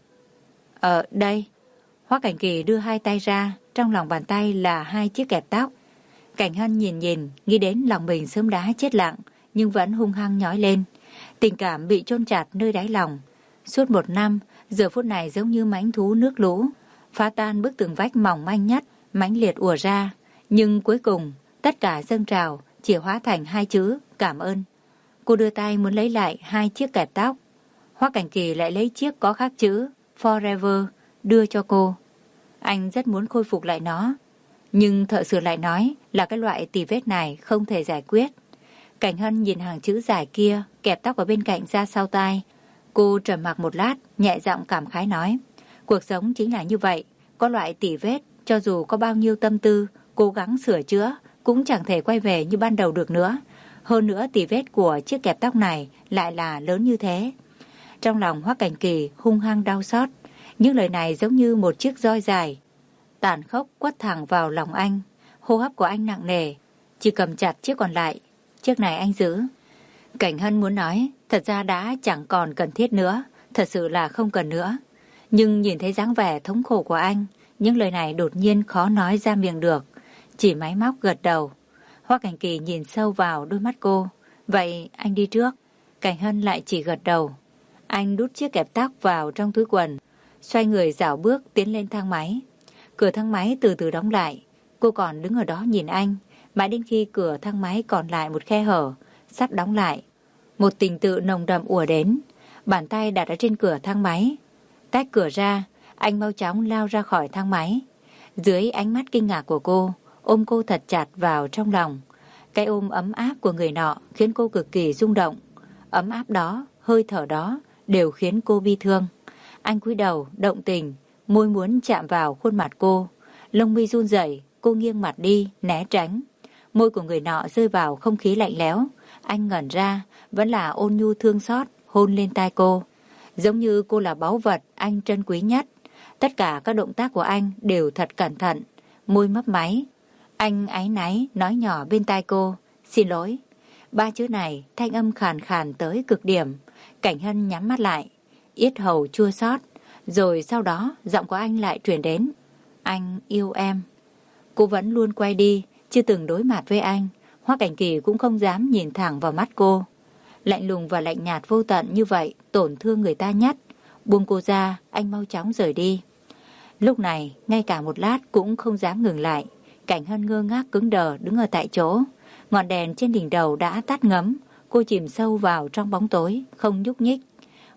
Ờ, đây. Hoắc Cảnh Kỳ đưa hai tay ra, trong lòng bàn tay là hai chiếc kẹp tóc. Cảnh Hân nhìn nhìn, nghĩ đến lòng mình sớm đã chết lặng, nhưng vẫn hung hăng nhói lên. Tình cảm bị chôn chặt nơi đáy lòng. Suốt một năm, giờ phút này giống như mãnh thú nước lũ, phá tan bức tường vách mỏng manh nhất, mãnh liệt ùa ra. Nhưng cuối cùng, tất cả dâng trào, chỉ hóa thành hai chữ, cảm ơn. Cô đưa tay muốn lấy lại hai chiếc kẹp tóc. Hoắc Cảnh Kỳ lại lấy chiếc có khắc chữ Forever, đưa cho cô. Anh rất muốn khôi phục lại nó, nhưng thợ sửa lại nói là cái loại tì vết này không thể giải quyết. Cảnh Hân nhìn hàng chữ dài kia, kẹp tóc ở bên cạnh ra sau tai. Cô trầm mặc một lát, nhẹ giọng cảm khái nói, cuộc sống chính là như vậy, có loại tỉ vết, cho dù có bao nhiêu tâm tư, cố gắng sửa chữa, cũng chẳng thể quay về như ban đầu được nữa. Hơn nữa tỉ vết của chiếc kẹp tóc này lại là lớn như thế. Trong lòng Hoắc Cảnh Kỳ hung hăng đau xót, những lời này giống như một chiếc roi dài, tàn khốc quất thẳng vào lòng anh. Hô hấp của anh nặng nề, chỉ cầm chặt chiếc còn lại. Chiếc này anh giữ. Cảnh Hân muốn nói, thật ra đã chẳng còn cần thiết nữa, thật sự là không cần nữa. Nhưng nhìn thấy dáng vẻ thống khổ của anh, những lời này đột nhiên khó nói ra miệng được, chỉ máy móc gật đầu. Hoắc Cảnh Kỳ nhìn sâu vào đôi mắt cô. Vậy anh đi trước. Cảnh Hân lại chỉ gật đầu. Anh đút chiếc kẹp tóc vào trong túi quần, xoay người dạo bước tiến lên thang máy. Cửa thang máy từ từ đóng lại. Cô còn đứng ở đó nhìn anh, mãi đến khi cửa thang máy còn lại một khe hở, sắp đóng lại. Một tình tự nồng đậm ùa đến. Bàn tay đặt ở trên cửa thang máy, tách cửa ra, anh mau chóng lao ra khỏi thang máy. Dưới ánh mắt kinh ngạc của cô, ôm cô thật chặt vào trong lòng. Cái ôm ấm áp của người nọ khiến cô cực kỳ rung động. Ấm áp đó, hơi thở đó đều khiến cô bi thương. Anh cúi đầu, động tình, môi muốn chạm vào khuôn mặt cô. Lông mi run rẩy, cô nghiêng mặt đi, né tránh. Môi của người nọ rơi vào không khí lạnh lẽo. Anh ngẩn ra, vẫn là ôn nhu thương xót, hôn lên tai cô. Giống như cô là báu vật anh trân quý nhất. Tất cả các động tác của anh đều thật cẩn thận, môi mấp máy. Anh áy náy nói nhỏ bên tai cô, xin lỗi. Ba chữ này thanh âm khàn khàn tới cực điểm. Cảnh Hân nhắm mắt lại, yết hầu chua xót. Rồi sau đó giọng của anh lại truyền đến, anh yêu em. Cô vẫn luôn quay đi, chưa từng đối mặt với anh. Hoắc Cảnh Kỳ cũng không dám nhìn thẳng vào mắt cô. Lạnh lùng và lạnh nhạt vô tận như vậy tổn thương người ta nhất. Buông cô ra, anh mau chóng rời đi. Lúc này, ngay cả một lát cũng không dám ngừng lại. Cảnh Hân ngơ ngác cứng đờ đứng ở tại chỗ. Ngọn đèn trên đỉnh đầu đã tắt ngấm. Cô chìm sâu vào trong bóng tối, không nhúc nhích.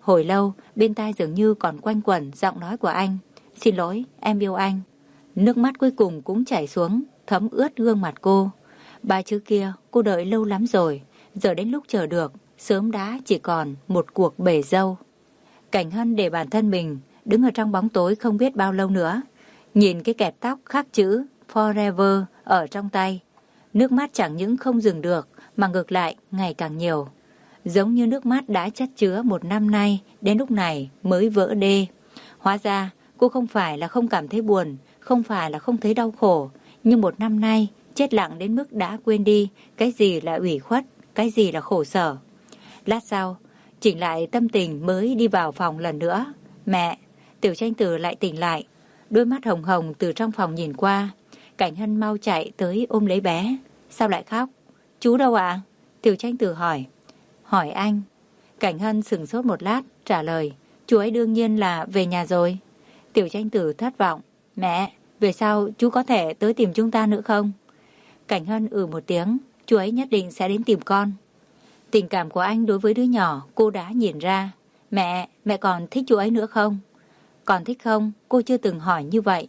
Hồi lâu, bên tai dường như còn quanh quẩn giọng nói của anh. Xin lỗi, em yêu anh. Nước mắt cuối cùng cũng chảy xuống, thấm ướt gương mặt cô. Ba chữ kia cô đợi lâu lắm rồi, giờ đến lúc chờ được, sớm đã chỉ còn một cuộc bể dâu. Cảnh Hân để bản thân mình đứng ở trong bóng tối không biết bao lâu nữa, nhìn cái kẹp tóc khắc chữ Forever ở trong tay. Nước mắt chẳng những không dừng được mà ngược lại ngày càng nhiều. Giống như nước mắt đã chất chứa một năm nay, đến lúc này mới vỡ đê. Hóa ra cô không phải là không cảm thấy buồn, không phải là không thấy đau khổ, nhưng một năm nay chết lặng đến mức đã quên đi cái gì là ủy khuất, cái gì là khổ sở. Lát sau, chỉnh lại tâm tình mới đi vào phòng lần nữa. Mẹ, Tiểu Tranh Tử lại tỉnh lại, đôi mắt hồng hồng từ trong phòng nhìn qua. Cảnh Hân mau chạy tới ôm lấy bé. Sao lại khóc? Chú đâu ạ? Tiểu Tranh Tử hỏi. Hỏi anh. Cảnh Hân sững sốt một lát, trả lời. Chú ấy đương nhiên là về nhà rồi. Tiểu Tranh Tử thất vọng. Mẹ, về sau chú có thể tới tìm chúng ta nữa không? Cảnh Hân ừ một tiếng. Chú ấy nhất định sẽ đến tìm con. Tình cảm của anh đối với đứa nhỏ cô đã nhìn ra. Mẹ, mẹ còn thích chú ấy nữa không? Còn thích không? Cô chưa từng hỏi như vậy.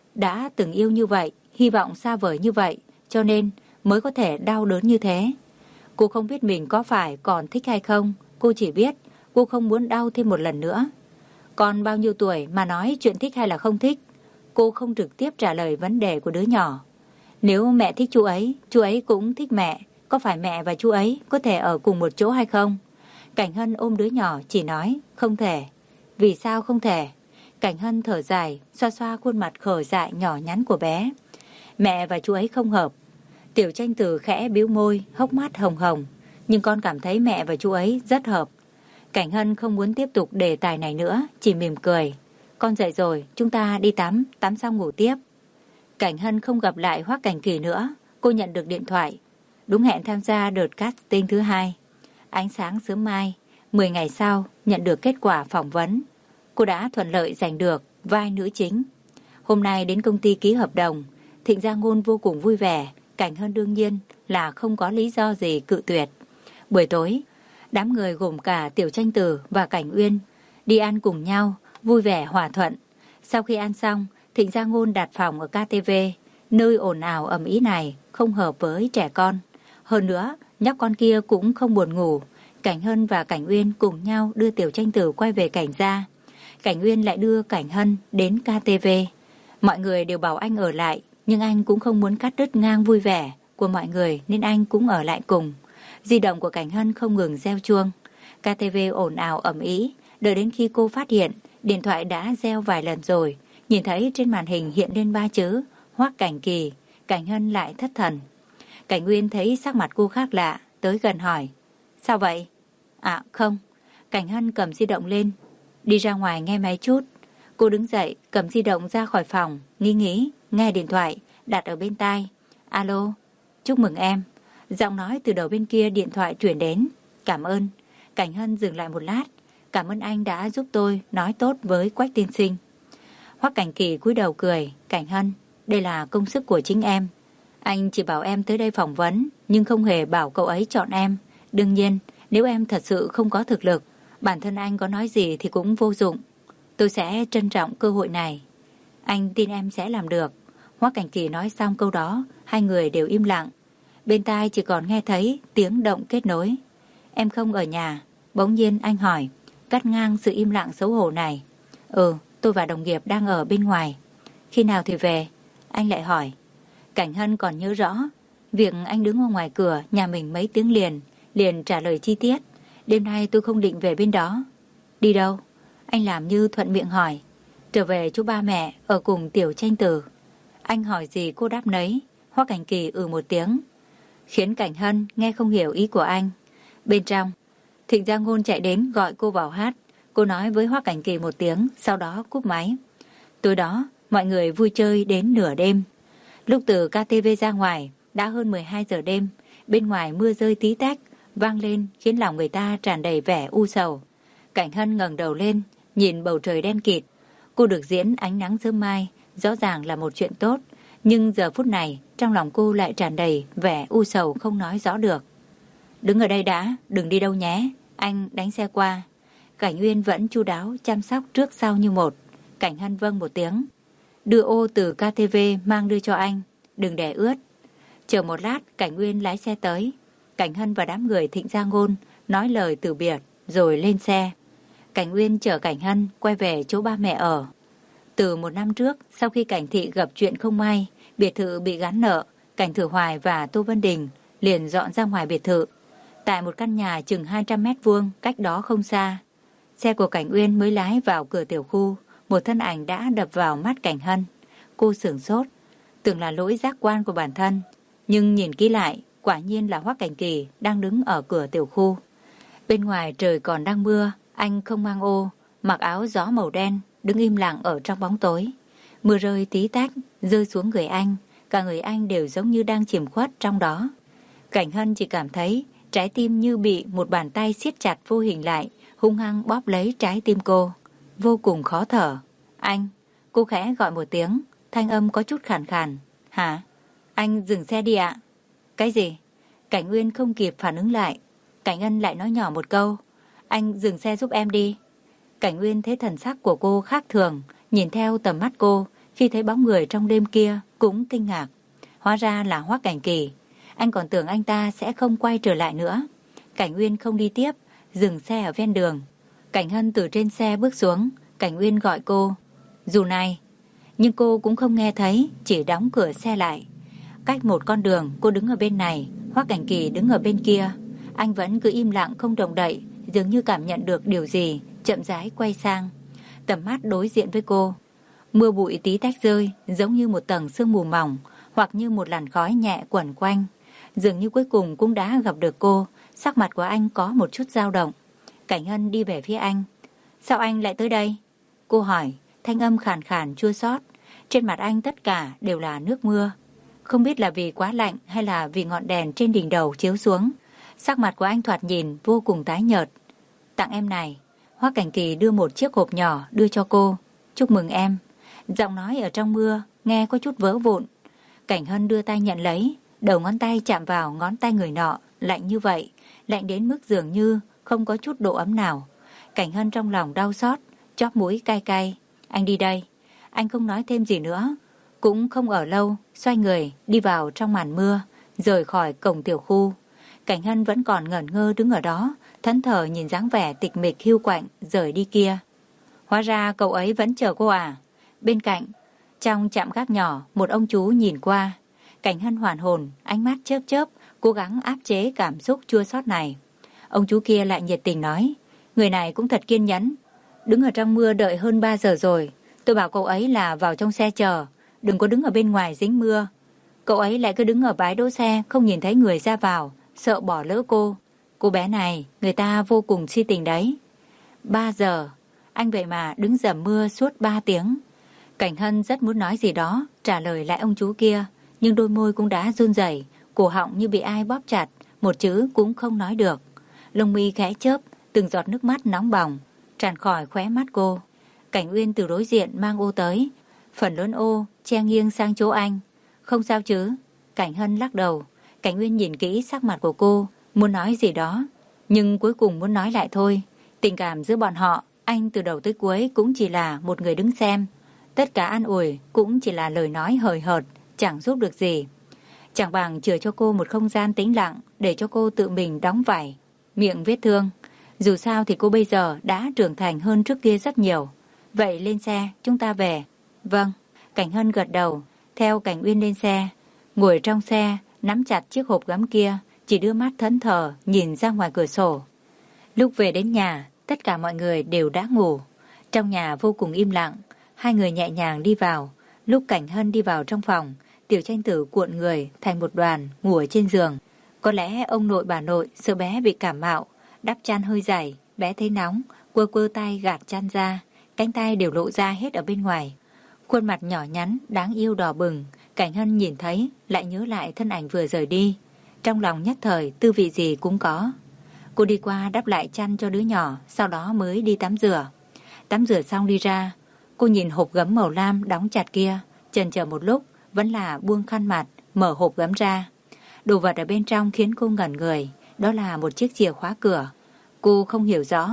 Đã từng yêu như vậy, hy vọng xa vời như vậy, cho nên mới có thể đau đớn như thế. Cô không biết mình có phải còn thích hay không. Cô chỉ biết cô không muốn đau thêm một lần nữa. Còn bao nhiêu tuổi mà nói chuyện thích hay là không thích? Cô không trực tiếp trả lời vấn đề của đứa nhỏ. Nếu mẹ thích chú ấy, chú ấy cũng thích mẹ. Có phải mẹ và chú ấy có thể ở cùng một chỗ hay không? Cảnh Hân ôm đứa nhỏ chỉ nói không thể. Vì sao không thể? Cảnh Hân thở dài, xoa xoa khuôn mặt khờ dại nhỏ nhắn của bé. Mẹ và chú ấy không hợp. Tiểu Tranh Tử khẽ bĩu môi, hốc mắt hồng hồng. Nhưng con cảm thấy mẹ và chú ấy rất hợp. Cảnh Hân không muốn tiếp tục đề tài này nữa, chỉ mỉm cười. Con dậy rồi, chúng ta đi tắm, tắm xong ngủ tiếp. Cảnh Hân không gặp lại Hoắc Cảnh Kỳ nữa. Cô nhận được điện thoại. Đúng hẹn tham gia đợt casting thứ hai. Ánh sáng sớm mai, mười ngày sau, nhận được kết quả phỏng vấn. Cô đã thuận lợi giành được vai nữ chính. Hôm nay đến công ty ký hợp đồng, Thịnh Gia Ngôn vô cùng vui vẻ. Cảnh Hân đương nhiên là không có lý do gì cự tuyệt. Buổi tối, đám người gồm cả Tiểu Tranh Tử và Cảnh Uyên đi ăn cùng nhau, vui vẻ hòa thuận. Sau khi ăn xong, Thịnh Gia Ngôn đặt phòng ở ca tê vê, nơi ồn ào ầm ĩ này không hợp với trẻ con. Hơn nữa, nhóc con kia cũng không buồn ngủ. Cảnh Hân và Cảnh Uyên cùng nhau đưa Tiểu Tranh Tử quay về Cảnh gia. Cảnh Uyên lại đưa Cảnh Hân đến ca tê vê. Mọi người đều bảo anh ở lại, nhưng anh cũng không muốn cắt đứt ngang vui vẻ của mọi người nên anh cũng ở lại cùng. Di động của Cảnh Hân không ngừng reo chuông. ca tê vê ồn ào ầm ĩ, đợi đến khi cô phát hiện điện thoại đã reo vài lần rồi, nhìn thấy trên màn hình hiện lên ba chữ Hoắc Cảnh Kỳ, Cảnh Hân lại thất thần. Cảnh Uyên thấy sắc mặt cô khác lạ, tới gần hỏi. Sao vậy? À không. Cảnh Hân cầm di động lên, đi ra ngoài nghe máy chút. Cô đứng dậy, cầm di động ra khỏi phòng, nghĩ nghĩ, nghe điện thoại, đặt ở bên tai. Alo, chúc mừng em. Giọng nói từ đầu bên kia điện thoại truyền đến. Cảm ơn. Cảnh Hân dừng lại một lát. Cảm ơn anh đã giúp tôi nói tốt với Quách tiên sinh. Hoắc Cảnh Kỳ cúi đầu cười. Cảnh Hân, đây là công sức của chính em. Anh chỉ bảo em tới đây phỏng vấn, nhưng không hề bảo cậu ấy chọn em. Đương nhiên, nếu em thật sự không có thực lực, bản thân anh có nói gì thì cũng vô dụng. Tôi sẽ trân trọng cơ hội này. Anh tin em sẽ làm được. Hoắc Cảnh Kỳ nói xong câu đó, hai người đều im lặng. Bên tai chỉ còn nghe thấy tiếng động kết nối. Em không ở nhà. Bỗng nhiên anh hỏi, cắt ngang sự im lặng xấu hổ này. Ừ, tôi và đồng nghiệp đang ở bên ngoài. Khi nào thì về? Anh lại hỏi. Cảnh Hân còn nhớ rõ việc anh đứng ở ngoài cửa nhà mình mấy tiếng liền, liền trả lời chi tiết. Đêm nay tôi không định về bên đó. Đi đâu? Anh làm như thuận miệng hỏi. Trở về chỗ ba mẹ ở cùng Tiểu Tranh Tử. Anh hỏi gì cô đáp nấy. Hoắc Cảnh Kỳ ừ một tiếng, khiến Cảnh Hân nghe không hiểu ý của anh. Bên trong, Thịnh Gia Ngôn chạy đến gọi cô vào hát. Cô nói với Hoắc Cảnh Kỳ một tiếng, sau đó cúp máy. Tối đó, mọi người vui chơi đến nửa đêm. Lúc từ ca tê vê ra ngoài, đã hơn mười hai giờ đêm. Bên ngoài mưa rơi tí tách, vang lên khiến lòng người ta tràn đầy vẻ u sầu. Cảnh Hân ngẩng đầu lên, nhìn bầu trời đen kịt. Cô được diễn ánh nắng sớm mai, rõ ràng là một chuyện tốt. Nhưng giờ phút này, trong lòng cô lại tràn đầy vẻ u sầu không nói rõ được. Đứng ở đây đã, đừng đi đâu nhé. Anh đánh xe qua. Cảnh Uyên vẫn chu đáo chăm sóc trước sau như một. Cảnh Hân vâng một tiếng. Đưa ô từ ca tê vê mang đưa cho anh. Đừng để ướt. Chờ một lát, Cảnh Uyên lái xe tới. Cảnh Hân và đám người Thịnh Gia Ngôn nói lời từ biệt rồi lên xe. Cảnh Uyên chở Cảnh Hân quay về chỗ ba mẹ ở. Từ một năm trước, sau khi Cảnh Thị gặp chuyện không may, biệt thự bị gắn nợ, Cảnh Thừa Hoài và Tô Vân Đình liền dọn ra ngoài biệt thự. Tại một căn nhà chừng hai trăm mét vuông cách đó không xa, xe của Cảnh Uyên mới lái vào cửa tiểu khu, một thân ảnh đã đập vào mắt Cảnh Hân. Cô sửng sốt, tưởng là lỗi giác quan của bản thân, nhưng nhìn kỹ lại, quả nhiên là Hoắc Cảnh Kỳ đang đứng ở cửa tiểu khu. Bên ngoài trời còn đang mưa, anh không mang ô, mặc áo gió màu đen, đứng im lặng ở trong bóng tối. Mưa rơi tí tách, rơi xuống người anh, cả người anh đều giống như đang chìm khuất trong đó. Cảnh Hân chỉ cảm thấy trái tim như bị một bàn tay siết chặt vô hình lại, hung hăng bóp lấy trái tim cô. Vô cùng khó thở. Anh, cô khẽ gọi một tiếng, thanh âm có chút khàn khàn. Hả? Anh dừng xe đi ạ. Cái gì? Cảnh Uyên không kịp phản ứng lại. Cảnh Hân lại nói nhỏ một câu. Anh dừng xe giúp em đi. Cảnh Uyên thấy thần sắc của cô khác thường, nhìn theo tầm mắt cô, khi thấy bóng người trong đêm kia cũng kinh ngạc. Hóa ra là Hoắc Cảnh Kỳ. Anh còn tưởng anh ta sẽ không quay trở lại nữa. Cảnh Uyên không đi tiếp, dừng xe ở ven đường. Cảnh Hân từ trên xe bước xuống, Cảnh Uyên gọi cô. Dù này. Nhưng cô cũng không nghe thấy, chỉ đóng cửa xe lại. Cách một con đường, cô đứng ở bên này, Hoắc Cảnh Kỳ đứng ở bên kia. Anh vẫn cứ im lặng không động đậy, dường như cảm nhận được điều gì, chậm rãi quay sang. Tầm mắt đối diện với cô. Mưa bụi tí tách rơi, giống như một tầng sương mù mỏng, hoặc như một làn khói nhẹ quẩn quanh. Dường như cuối cùng cũng đã gặp được cô, sắc mặt của anh có một chút dao động. Cảnh Hân đi về phía anh. Sao anh lại tới đây? Cô hỏi, thanh âm khàn khàn chua xót. Trên mặt anh tất cả đều là nước mưa. Không biết là vì quá lạnh hay là vì ngọn đèn trên đỉnh đầu chiếu xuống. Sắc mặt của anh thoạt nhìn vô cùng tái nhợt. Tặng em này. Hoắc Cảnh Kỳ đưa một chiếc hộp nhỏ đưa cho cô. Chúc mừng em. Giọng nói ở trong mưa nghe có chút vỡ vụn. Cảnh Hân đưa tay nhận lấy, đầu ngón tay chạm vào ngón tay người nọ, lạnh như vậy, lạnh đến mức dường như không có chút độ ấm nào. Cảnh Hân trong lòng đau xót, chóp mũi cay cay. Anh đi đây. Anh không nói thêm gì nữa, cũng không ở lâu, xoay người đi vào trong màn mưa, rời khỏi cổng tiểu khu. Cảnh Hân vẫn còn ngẩn ngơ đứng ở đó, thẫn thờ nhìn dáng vẻ tịch mịch hiu quạnh rời đi kia. Hóa ra cậu ấy vẫn chờ cô à? Bên cạnh, trong trạm gác nhỏ, một ông chú nhìn qua. Cảnh Hân hoàn hồn, ánh mắt chớp chớp, cố gắng áp chế cảm xúc chua xót này. Ông chú kia lại nhiệt tình nói, người này cũng thật kiên nhẫn, đứng ở trong mưa đợi hơn ba giờ rồi. Tôi bảo cậu ấy là vào trong xe chờ, đừng có đứng ở bên ngoài dính mưa. Cậu ấy lại cứ đứng ở bãi đỗ xe, không nhìn thấy người ra vào, sợ bỏ lỡ cô. Cô bé này, người ta vô cùng si tình đấy. Ba giờ, anh vậy mà đứng dầm mưa suốt ba tiếng. Cảnh Hân rất muốn nói gì đó, trả lời lại ông chú kia, nhưng đôi môi cũng đã run rẩy, cổ họng như bị ai bóp chặt, một chữ cũng không nói được. Lông mi khẽ chớp, từng giọt nước mắt nóng bỏng tràn khỏi khóe mắt cô. Cảnh Uyên từ đối diện mang ô tới, phần lớn ô che nghiêng sang chỗ anh. Không sao chứ? Cảnh Hân lắc đầu. Cảnh Uyên nhìn kỹ sắc mặt của cô, muốn nói gì đó, nhưng cuối cùng muốn nói lại thôi. Tình cảm giữa bọn họ, anh từ đầu tới cuối cũng chỉ là một người đứng xem. Tất cả an ủi cũng chỉ là lời nói hời hợt, chẳng giúp được gì. Chẳng bằng chừa cho cô một không gian tĩnh lặng để cho cô tự mình đóng vải miệng vết thương. Dù sao thì cô bây giờ đã trưởng thành hơn trước kia rất nhiều. Vậy lên xe, chúng ta về. Vâng. Cảnh Hân gật đầu, theo Cảnh Uyên lên xe. Ngồi trong xe, nắm chặt chiếc hộp gấm kia, chỉ đưa mắt thẫn thờ nhìn ra ngoài cửa sổ. Lúc về đến nhà, tất cả mọi người đều đã ngủ. Trong nhà vô cùng im lặng. Hai người nhẹ nhàng đi vào. Lúc Cảnh Hân đi vào trong phòng, Tiểu Tranh Tử cuộn người thành một đoàn ngủ ở trên giường. Có lẽ ông nội bà nội sợ bé bị cảm mạo, đắp chăn hơi dày. Bé thấy nóng, quơ quơ tay gạt chăn ra, cánh tay đều lộ ra hết ở bên ngoài. Khuôn mặt nhỏ nhắn đáng yêu đỏ bừng, Cảnh Hân nhìn thấy lại nhớ lại thân ảnh vừa rời đi. Trong lòng nhất thời tư vị gì cũng có. Cô đi qua đắp lại chăn cho đứa nhỏ, sau đó mới đi tắm rửa. Tắm rửa xong đi ra, cô nhìn hộp gấm màu lam đóng chặt kia, chần chờ một lúc, vẫn là buông khăn mặt, mở hộp gấm ra. Đồ vật ở bên trong khiến cô ngẩn người, đó là một chiếc chìa khóa cửa. Cô không hiểu rõ,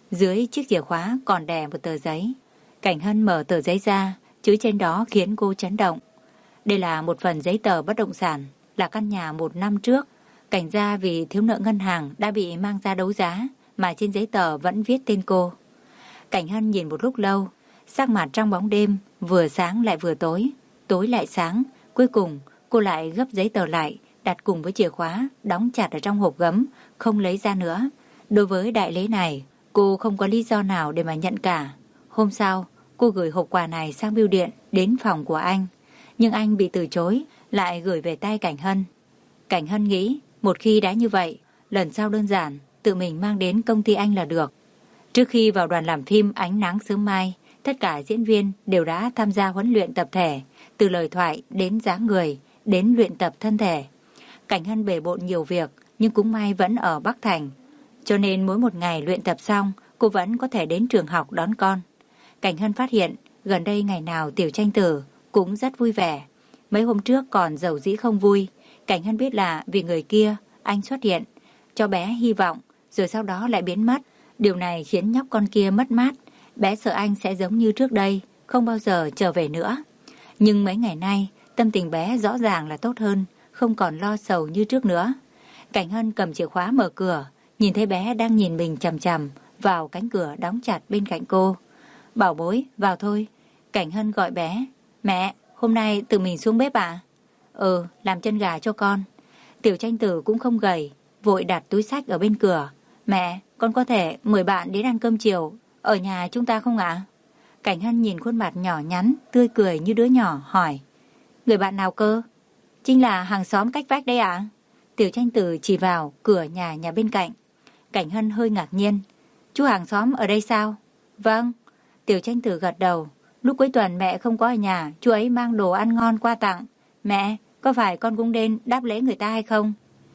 Dưới chiếc chìa khóa còn đè một tờ giấy. Cảnh Hân mở tờ giấy ra, chữ trên đó khiến cô chấn động. Đây là một phần giấy tờ bất động sản, là căn nhà một năm trước. Cảnh gia vì thiếu nợ ngân hàng đã bị mang ra đấu giá, mà trên giấy tờ vẫn viết tên cô. Cảnh Hân nhìn một lúc lâu, sắc mặt trong bóng đêm, vừa sáng lại vừa tối, tối lại sáng. Cuối cùng, cô lại gấp giấy tờ lại, đặt cùng với chìa khóa, đóng chặt ở trong hộp gấm, không lấy ra nữa. Đối với đại lễ này, cô không có lý do nào để mà nhận cả. Hôm sau, cô gửi hộp quà này sang bưu điện đến phòng của anh. Nhưng anh bị từ chối, lại gửi về tay Cảnh Hân. Cảnh Hân nghĩ, một khi đã như vậy, lần sau đơn giản, tự mình mang đến công ty anh là được. Trước khi vào đoàn làm phim Ánh Nắng Sớm Mai, tất cả diễn viên đều đã tham gia huấn luyện tập thể, từ lời thoại đến dáng người, đến luyện tập thân thể. Cảnh Hân bề bộn nhiều việc, nhưng cũng may vẫn ở Bắc Thành. Cho nên mỗi một ngày luyện tập xong, cô vẫn có thể đến trường học đón con. Cảnh Hân phát hiện, gần đây ngày nào Tiểu Tranh Tử cũng rất vui vẻ. Mấy hôm trước còn dầu dĩ không vui. Cảnh Hân biết là vì người kia, anh xuất hiện, cho bé hy vọng, rồi sau đó lại biến mất. Điều này khiến nhóc con kia mất mát. Bé sợ anh sẽ giống như trước đây, không bao giờ trở về nữa. Nhưng mấy ngày nay, tâm tình bé rõ ràng là tốt hơn, không còn lo sầu như trước nữa. Cảnh Hân cầm chìa khóa mở cửa, nhìn thấy bé đang nhìn mình chằm chằm vào cánh cửa đóng chặt bên cạnh cô. Bảo bối, vào thôi. Cảnh Hân gọi bé. Mẹ, hôm nay tự mình xuống bếp à? Ừ, làm chân gà cho con. Tiểu Tranh Tử cũng không gầy, vội đặt túi xách ở bên cửa. Mẹ, con có thể mời bạn đến ăn cơm chiều ở nhà chúng ta không ạ? Cảnh Hân nhìn khuôn mặt nhỏ nhắn, tươi cười như đứa nhỏ, hỏi. Người bạn nào cơ? Chính là hàng xóm cách vách đấy ạ? Tiểu Tranh Tử chỉ vào cửa nhà nhà bên cạnh. Cảnh Hân hơi ngạc nhiên. Chú hàng xóm ở đây sao? Vâng. Tiểu Tranh Tử gật đầu. Lúc cuối tuần mẹ không có ở nhà, chú ấy mang đồ ăn ngon qua tặng. Mẹ, có phải con cũng nên đáp lễ người ta hay không?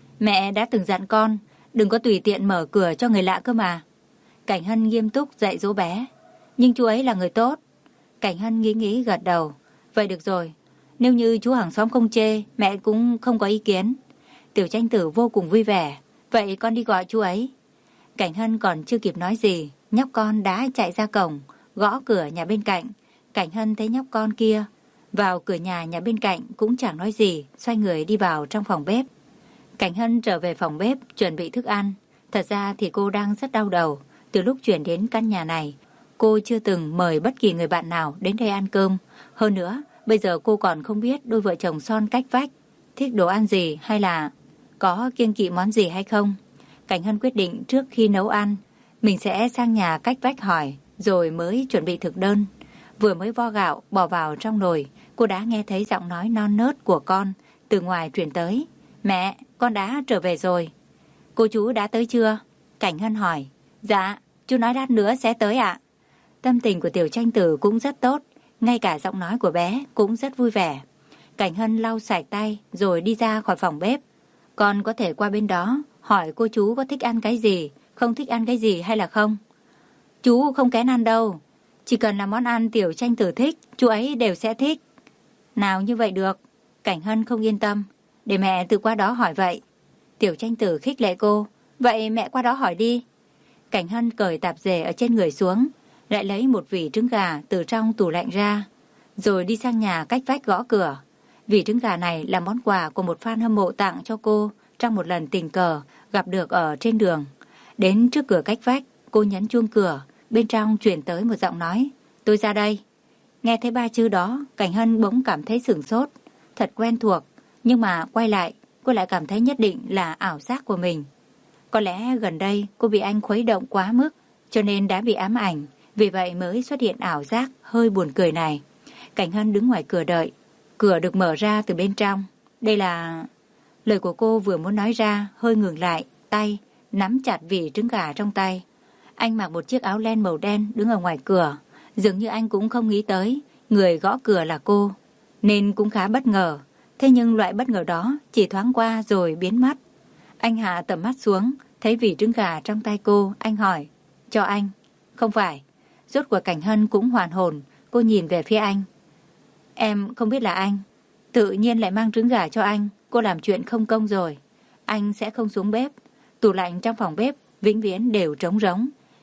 Mẹ đã từng dặn con, đừng có tùy tiện mở cửa cho người lạ cơ mà. Cảnh Hân nghiêm túc dạy dỗ bé. Nhưng chú ấy là người tốt. Cảnh Hân nghĩ nghĩ gật đầu. Vậy được rồi, nếu như chú hàng xóm không chê, mẹ cũng không có ý kiến. Tiểu Tranh Tử vô cùng vui vẻ. Vậy con đi gọi chú ấy. Cảnh Hân còn chưa kịp nói gì, nhóc con đã chạy ra cổng, gõ cửa nhà bên cạnh. Cảnh Hân thấy nhóc con kia vào cửa nhà nhà bên cạnh cũng chẳng nói gì, xoay người đi vào trong phòng bếp. Cảnh Hân trở về phòng bếp chuẩn bị thức ăn. Thật ra thì cô đang rất đau đầu. Từ lúc chuyển đến căn nhà này, cô chưa từng mời bất kỳ người bạn nào đến đây ăn cơm. Hơn nữa, bây giờ cô còn không biết đôi vợ chồng son cách vách thích đồ ăn gì hay là có kiêng kỵ món gì hay không. Cảnh Hân quyết định trước khi nấu ăn, mình sẽ sang nhà cách vách hỏi, rồi mới chuẩn bị thực đơn. Vừa mới vo gạo bỏ vào trong nồi, cô đã nghe thấy giọng nói non nớt của con từ ngoài truyền tới. Mẹ, con đã trở về rồi. Cô chú đã tới chưa? Cảnh Hân hỏi. Dạ, chú nói lát nữa sẽ tới ạ. Tâm tình của Tiểu Tranh Tử cũng rất tốt, ngay cả giọng nói của bé cũng rất vui vẻ. Cảnh Hân lau sạch tay rồi đi ra khỏi phòng bếp. Con có thể qua bên đó hỏi cô chú có thích ăn cái gì, không thích ăn cái gì hay là không? Chú không kén ăn đâu. Chỉ cần là món ăn Tiểu Tranh Tử thích, chú ấy đều sẽ thích. Nào như vậy được. Cảnh Hân không yên tâm. Để mẹ tự qua đó hỏi vậy. Tiểu Tranh Tử khích lệ cô. Vậy mẹ qua đó hỏi đi. Cảnh Hân cởi tạp dề ở trên người xuống, lại lấy một vỉ trứng gà từ trong tủ lạnh ra, rồi đi sang nhà cách vách gõ cửa. Vỉ trứng gà này là món quà của một fan hâm mộ tặng cho cô trong một lần tình cờ gặp được ở trên đường. Đến trước cửa cách vách, cô nhấn chuông cửa, bên trong truyền tới một giọng nói. Tôi ra đây. Nghe thấy ba chữ đó, Cảnh Hân bỗng cảm thấy sửng sốt, thật quen thuộc, nhưng mà quay lại, cô lại cảm thấy nhất định là ảo giác của mình. Có lẽ gần đây cô bị anh khuấy động quá mức, cho nên đã bị ám ảnh, vì vậy mới xuất hiện ảo giác hơi buồn cười này. Cảnh Hân đứng ngoài cửa đợi, cửa được mở ra từ bên trong. Đây là... Lời của cô vừa muốn nói ra, hơi ngừng lại, tay nắm chặt vỉ trứng gà trong tay. Anh mặc một chiếc áo len màu đen đứng ở ngoài cửa, dường như anh cũng không nghĩ tới người gõ cửa là cô, nên cũng khá bất ngờ. Thế nhưng loại bất ngờ đó chỉ thoáng qua rồi biến mất. Anh hạ tầm mắt xuống, thấy vỉ trứng gà trong tay cô, anh hỏi. Cho anh. Không phải. Rốt cuộc Cảnh Hân cũng hoàn hồn, cô nhìn về phía anh. Em không biết là anh. Tự nhiên lại mang trứng gà cho anh, cô làm chuyện không công rồi. Anh sẽ không xuống bếp. Tủ lạnh trong phòng bếp vĩnh viễn đều trống rỗng.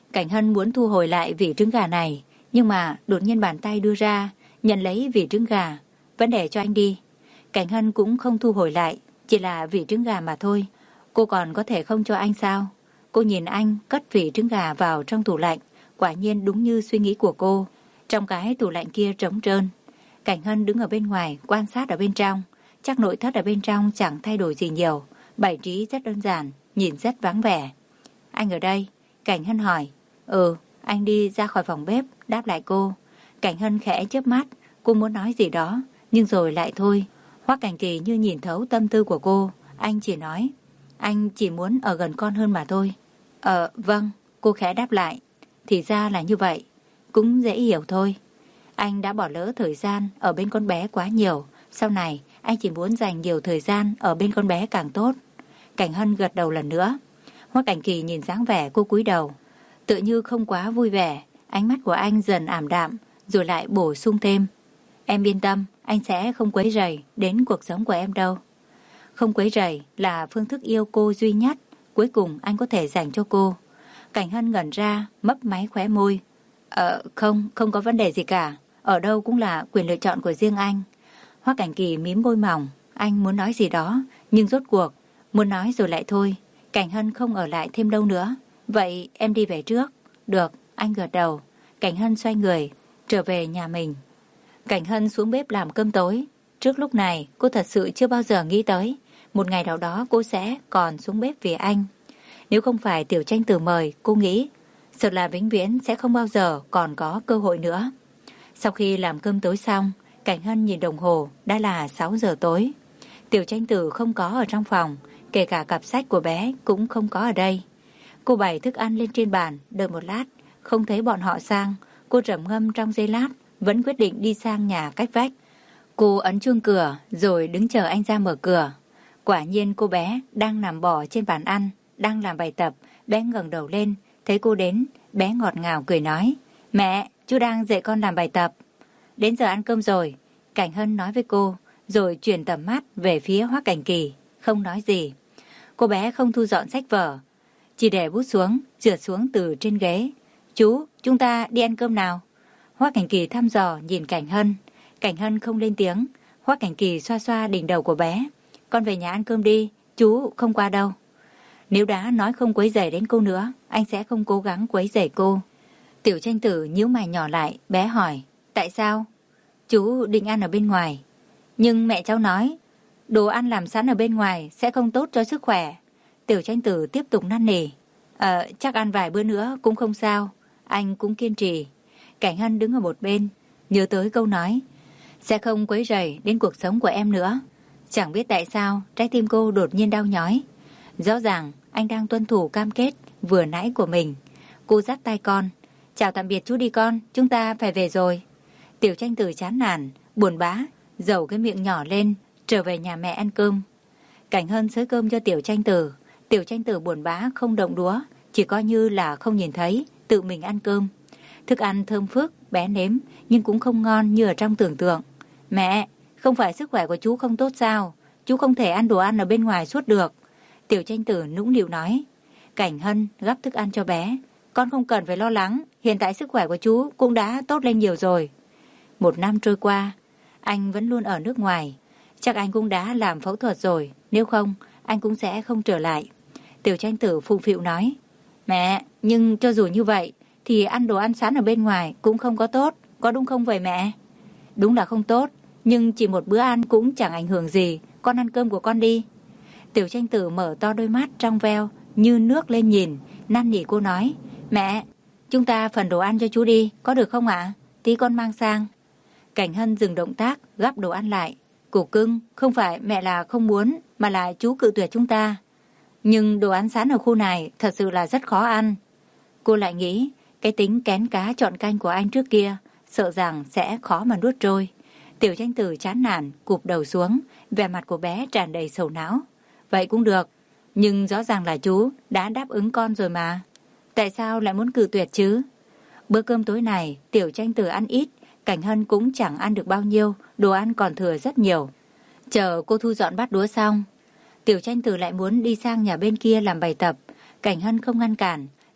Cảnh Hân muốn thu hồi lại vỉ trứng gà này, nhưng mà đột nhiên bàn tay đưa ra, nhận lấy vỉ trứng gà. Vẫn để cho anh đi. Cảnh Hân cũng không thu hồi lại, chỉ là vỉ trứng gà mà thôi. Cô còn có thể không cho anh sao? Cô nhìn anh cất vỉ trứng gà vào trong tủ lạnh. Quả nhiên đúng như suy nghĩ của cô. Trong cái tủ lạnh kia trống trơn. Cảnh Hân đứng ở bên ngoài quan sát ở bên trong. Chắc nội thất ở bên trong chẳng thay đổi gì nhiều. Bày trí rất đơn giản, nhìn rất vắng vẻ. Anh ở đây? Cảnh Hân hỏi. Ừ, anh đi ra khỏi phòng bếp, đáp lại cô. Cảnh Hân khẽ chớp mắt, cô muốn nói gì đó, nhưng rồi lại thôi. Hoắc Cảnh Kỳ như nhìn thấu tâm tư của cô. Anh chỉ nói, anh chỉ muốn ở gần con hơn mà thôi. Ờ, vâng, cô khẽ đáp lại. Thì ra là như vậy, cũng dễ hiểu thôi. Anh đã bỏ lỡ thời gian ở bên con bé quá nhiều. Sau này, anh chỉ muốn dành nhiều thời gian ở bên con bé càng tốt. Cảnh Hân gật đầu lần nữa. Hoắc Cảnh Kỳ nhìn dáng vẻ cô cúi đầu, tự như không quá vui vẻ. Ánh mắt của anh dần ảm đạm, rồi lại bổ sung thêm. Em yên tâm, anh sẽ không quấy rầy đến cuộc sống của em đâu. Không quấy rầy là phương thức yêu cô duy nhất cuối cùng anh có thể dành cho cô. Cảnh Hân ngẩn ra, mấp máy khóe môi. Ờ, không, không có vấn đề gì cả. Ở đâu cũng là quyền lựa chọn của riêng anh. Hoắc Cảnh Kỳ mím môi mỏng. Anh muốn nói gì đó, nhưng rốt cuộc muốn nói rồi lại thôi. Cảnh Hân không ở lại thêm đâu nữa. Vậy em đi về trước. Được, anh gật đầu. Cảnh Hân xoay người, trở về nhà mình. Cảnh Hân xuống bếp làm cơm tối. Trước lúc này, cô thật sự chưa bao giờ nghĩ tới một ngày nào đó cô sẽ còn xuống bếp vì anh. Nếu không phải Tiểu Tranh Tử mời, cô nghĩ sợ là vĩnh viễn sẽ không bao giờ còn có cơ hội nữa. Sau khi làm cơm tối xong, Cảnh Hân nhìn đồng hồ, đã là sáu giờ tối. Tiểu Tranh Tử không có ở trong phòng, kể cả cặp sách của bé cũng không có ở đây. Cô bày thức ăn lên trên bàn, đợi một lát, không thấy bọn họ sang. Cô trầm ngâm trong giây lát, vẫn quyết định đi sang nhà cách vách. Cô ấn chuông cửa, rồi đứng chờ anh ra mở cửa. Quả nhiên cô bé đang nằm bò trên bàn ăn, đang làm bài tập. Bé ngẩng đầu lên, thấy cô đến, bé ngọt ngào cười nói. Mẹ, chú đang dạy con làm bài tập. Đến giờ ăn cơm rồi, Cảnh Hân nói với cô, rồi chuyển tầm mắt về phía Hoắc Cảnh Kỳ, không nói gì. Cô bé không thu dọn sách vở, chỉ để bút xuống, trượt xuống từ trên ghế. Chú, chúng ta đi ăn cơm nào? Hoắc Cảnh Kỳ thăm dò nhìn Cảnh Hân. Cảnh Hân không lên tiếng. Hoắc Cảnh Kỳ xoa xoa đỉnh đầu của bé. Con về nhà ăn cơm đi, chú không qua đâu. Nếu đã nói không quấy rầy đến cô nữa, anh sẽ không cố gắng quấy rầy cô. Tiểu Tranh Tử nhíu mày nhỏ lại, bé hỏi. Tại sao? Chú định ăn ở bên ngoài. Nhưng mẹ cháu nói, đồ ăn làm sẵn ở bên ngoài sẽ không tốt cho sức khỏe. Tiểu Tranh Tử tiếp tục năn nỉ. Ờ, chắc ăn vài bữa nữa cũng không sao. Anh cũng kiên trì. Cảnh Hân đứng ở một bên, nhớ tới câu nói, sẽ không quấy rầy đến cuộc sống của em nữa. Chẳng biết tại sao trái tim cô đột nhiên đau nhói. Rõ ràng anh đang tuân thủ cam kết vừa nãy của mình. Cô dắt tay con. Chào tạm biệt chú đi con, chúng ta phải về rồi. Tiểu Tranh Tử chán nản, buồn bã, dầu cái miệng nhỏ lên, trở về nhà mẹ ăn cơm. Cảnh Hân xới cơm cho Tiểu Tranh Tử. Tiểu Tranh Tử buồn bã không động đũa, chỉ coi như là không nhìn thấy, tự mình ăn cơm. Thức ăn thơm phức, bé nếm, nhưng cũng không ngon như ở trong tưởng tượng. Mẹ, không phải sức khỏe của chú không tốt sao? Chú không thể ăn đồ ăn ở bên ngoài suốt được. Tiểu Tranh Tử nũng nịu nói. Cảnh Hân gắp thức ăn cho bé. Con không cần phải lo lắng, hiện tại sức khỏe của chú cũng đã tốt lên nhiều rồi. Một năm trôi qua, anh vẫn luôn ở nước ngoài. Chắc anh cũng đã làm phẫu thuật rồi, nếu không, anh cũng sẽ không trở lại. Tiểu Tranh Tử phụng phịu nói. Mẹ, nhưng cho dù như vậy, thì ăn đồ ăn sẵn ở bên ngoài cũng không có tốt, có đúng không vậy mẹ? Đúng là không tốt, nhưng chỉ một bữa ăn cũng chẳng ảnh hưởng gì, con ăn cơm của con đi. Tiểu Tranh Tử mở to đôi mắt trong veo, như nước lên nhìn, năn nỉ cô nói. Mẹ, chúng ta phần đồ ăn cho chú đi, có được không ạ? Tí con mang sang. Cảnh Hân dừng động tác, gắp đồ ăn lại. Cục cưng, không phải mẹ là không muốn, mà là chú cự tuyệt chúng ta. Nhưng đồ ăn sẵn ở khu này thật sự là rất khó ăn. Cô lại nghĩ, cái tính kén cá chọn canh của anh trước kia, sợ rằng sẽ khó mà nuốt trôi. Tiểu Tranh Tử chán nản, cụp đầu xuống, vẻ mặt của bé tràn đầy sầu não. Vậy cũng được, nhưng rõ ràng là chú đã đáp ứng con rồi mà. Tại sao lại muốn cự tuyệt chứ? Bữa cơm tối này, Tiểu Tranh Tử ăn ít, Cảnh Hân cũng chẳng ăn được bao nhiêu, đồ ăn còn thừa rất nhiều. Chờ cô thu dọn bát đũa xong, Tiểu Tranh Tử lại muốn đi sang nhà bên kia làm bài tập. Cảnh Hân không ngăn cản,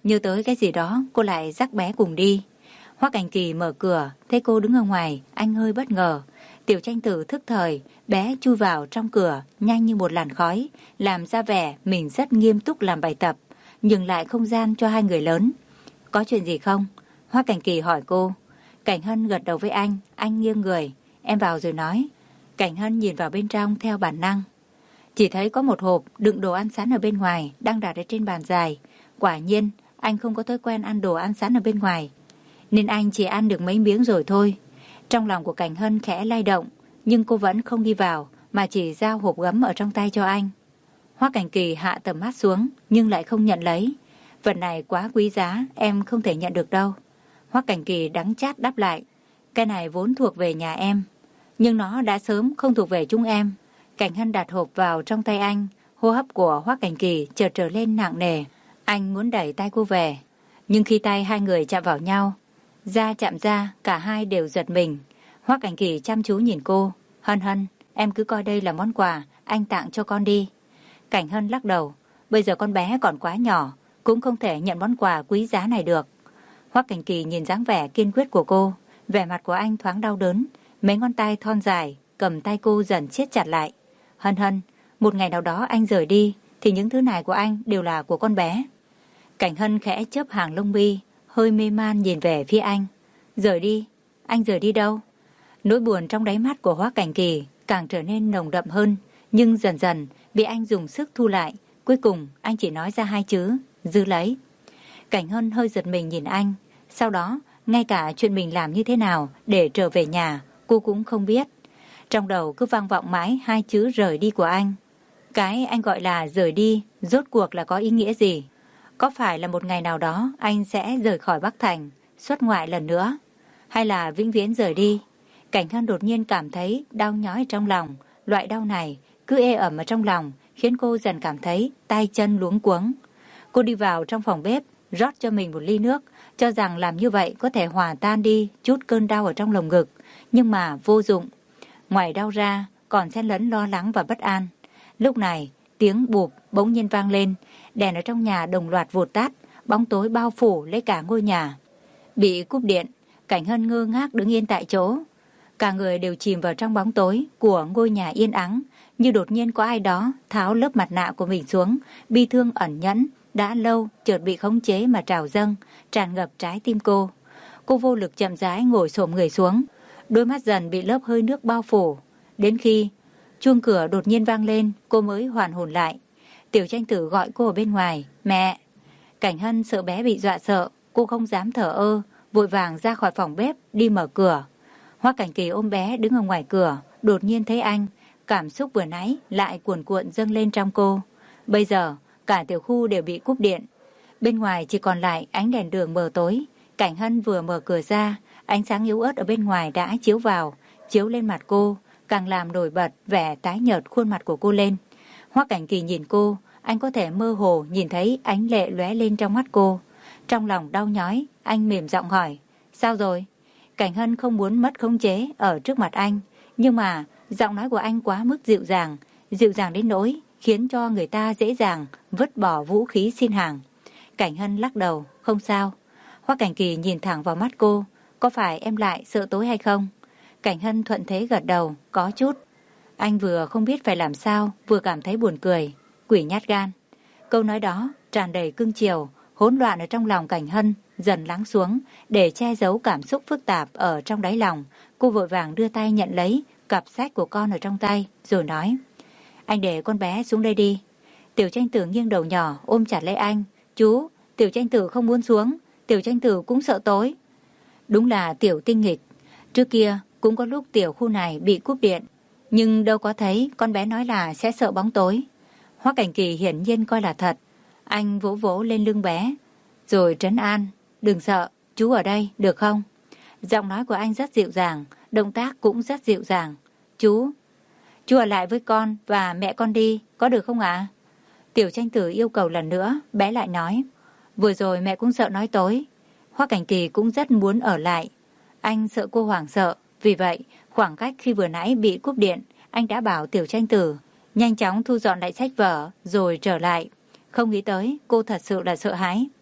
Nhớ tới cái gì đó, cô lại dắt bé cùng đi. Hoắc Cảnh Kỳ mở cửa, thấy cô đứng ở ngoài, anh hơi bất ngờ. Tiểu Tranh Tử thức thời, bé chui vào trong cửa, nhanh như một làn khói, làm ra vẻ mình rất nghiêm túc làm bài tập, nhường lại không gian cho hai người lớn. Có chuyện gì không? Hoắc Cảnh Kỳ hỏi cô. Cảnh Hân gật đầu với anh, anh nghiêng người. Em vào rồi nói. Cảnh Hân nhìn vào bên trong theo bản năng. Chỉ thấy có một hộp đựng đồ ăn sẵn ở bên ngoài, đang đặt ở trên bàn dài. Quả nhiên, anh không có thói quen ăn đồ ăn sẵn ở bên ngoài, nên anh chỉ ăn được mấy miếng rồi thôi. Trong lòng của Cảnh Hân khẽ lay động, nhưng cô vẫn không đi vào, mà chỉ giao hộp gấm ở trong tay cho anh. Hoắc Cảnh Kỳ hạ tầm mắt xuống, nhưng lại không nhận lấy. Vật này quá quý giá, em không thể nhận được đâu. Hoắc Cảnh Kỳ đắng chát đáp lại. Cái này vốn thuộc về nhà em, nhưng nó đã sớm không thuộc về chúng em. Cảnh Hân đặt hộp vào trong tay anh, hô hấp của Hoắc Cảnh Kỳ chợt trở lên nặng nề. Anh muốn đẩy tay cô về, nhưng khi tay hai người chạm vào nhau, da chạm da, cả hai đều giật mình. Hoắc Cảnh Kỳ chăm chú nhìn cô. Hân Hân, em cứ coi đây là món quà anh tặng cho con đi. Cảnh Hân lắc đầu. Bây giờ con bé còn quá nhỏ, cũng không thể nhận món quà quý giá này được. Hoắc Cảnh Kỳ nhìn dáng vẻ kiên quyết của cô, vẻ mặt của anh thoáng đau đớn. Mấy ngón tay thon dài cầm tay cô dần siết chặt lại. Hân Hân, một ngày nào đó anh rời đi, thì những thứ này của anh đều là của con bé. Cảnh Hân khẽ chớp hàng lông mi, hơi mê man nhìn về phía anh. Rời đi? Anh rời đi đâu? Nỗi buồn trong đáy mắt của Hoắc Cảnh Kỳ càng trở nên nồng đậm hơn, nhưng dần dần bị anh dùng sức thu lại. Cuối cùng anh chỉ nói ra hai chữ: giữ lấy. Cảnh Hân hơi giật mình nhìn anh. Sau đó, ngay cả chuyện mình làm như thế nào để trở về nhà, cô cũng không biết. Trong đầu cứ vang vọng mãi hai chữ rời đi của anh. Cái anh gọi là rời đi, rốt cuộc là có ý nghĩa gì? Có phải là một ngày nào đó anh sẽ rời khỏi Bắc Thành, xuất ngoại lần nữa? Hay là vĩnh viễn rời đi? Cảnh Hân đột nhiên cảm thấy đau nhói trong lòng. Loại đau này cứ ê ẩm ở trong lòng, khiến cô dần cảm thấy tay chân luống cuống. Cô đi vào trong phòng bếp, rót cho mình một ly nước, cho rằng làm như vậy có thể hòa tan đi chút cơn đau ở trong lồng ngực. Nhưng mà vô dụng. Ngoài đau ra, còn xen lẫn lo lắng và bất an. Lúc này, tiếng bụp bỗng nhiên vang lên. Đèn ở trong nhà đồng loạt vụt tắt, bóng tối bao phủ lấy cả ngôi nhà. Bị cúp điện, Cảnh Hân ngơ ngác đứng yên tại chỗ. Cả người đều chìm vào trong bóng tối của ngôi nhà yên ắng, như đột nhiên có ai đó tháo lớp mặt nạ của mình xuống. Bi thương ẩn nhẫn đã lâu chợt bị khống chế mà trào dâng, tràn ngập trái tim cô. Cô vô lực chậm rãi ngồi xổm người xuống, đôi mắt dần bị lớp hơi nước bao phủ. Đến khi chuông cửa đột nhiên vang lên, cô mới hoàn hồn lại. Tiểu Tranh Tử gọi cô ở bên ngoài. Mẹ! Cảnh Hân sợ bé bị dọa sợ, cô không dám thở ơ, vội vàng ra khỏi phòng bếp đi mở cửa. Hoắc Cảnh Kỳ ôm bé đứng ở ngoài cửa, đột nhiên thấy anh, cảm xúc vừa nãy lại cuồn cuộn dâng lên trong cô. Bây giờ cả tiểu khu đều bị cúp điện, bên ngoài chỉ còn lại ánh đèn đường mờ tối. Cảnh Hân vừa mở cửa ra, ánh sáng yếu ớt ở bên ngoài đã chiếu vào, chiếu lên mặt cô, càng làm nổi bật vẻ tái nhợt khuôn mặt của cô lên. Hoắc Cảnh Kỳ nhìn cô, anh có thể mơ hồ nhìn thấy ánh lệ lóe lên trong mắt cô. Trong lòng đau nhói, anh mềm giọng hỏi, sao rồi? Cảnh Hân không muốn mất khống chế ở trước mặt anh, nhưng mà giọng nói của anh quá mức dịu dàng, dịu dàng đến nỗi khiến cho người ta dễ dàng vứt bỏ vũ khí xin hàng. Cảnh Hân lắc đầu, không sao. Hoắc Cảnh Kỳ nhìn thẳng vào mắt cô, có phải em lại sợ tối hay không? Cảnh Hân thuận thế gật đầu, có chút. Anh vừa không biết phải làm sao, vừa cảm thấy buồn cười. Quỷ nhát gan. Câu nói đó tràn đầy cưng chiều, hỗn loạn ở trong lòng Cảnh Hân dần lắng xuống. Để che giấu cảm xúc phức tạp ở trong đáy lòng, cô vội vàng đưa tay nhận lấy cặp sách của con ở trong tay, rồi nói, anh để con bé xuống đây đi. Tiểu Tranh Tử nghiêng đầu nhỏ ôm chặt lấy anh. Chú, Tiểu Tranh Tử không muốn xuống, Tiểu Tranh Tử cũng sợ tối. Đúng là Tiểu tinh nghịch. Trước kia cũng có lúc tiểu khu này bị cúp điện, nhưng đâu có thấy con bé nói là sẽ sợ bóng tối. Hoắc Cảnh Kỳ hiển nhiên coi là thật. Anh vỗ vỗ lên lưng bé, rồi trấn an, đừng sợ, chú ở đây, được không? Giọng nói của anh rất dịu dàng, động tác cũng rất dịu dàng. Chú, chú ở lại với con và mẹ con đi, có được không ạ? Tiểu Tranh Tử yêu cầu lần nữa, bé lại nói, vừa rồi mẹ cũng sợ nói tối. Hoắc Cảnh Kỳ cũng rất muốn ở lại. Anh sợ cô hoảng sợ, vì vậy khoảng cách khi vừa nãy bị cúp điện, anh đã bảo Tiểu Tranh Tử nhanh chóng thu dọn lại sách vở rồi trở lại. Không nghĩ tới cô thật sự là sợ hãi.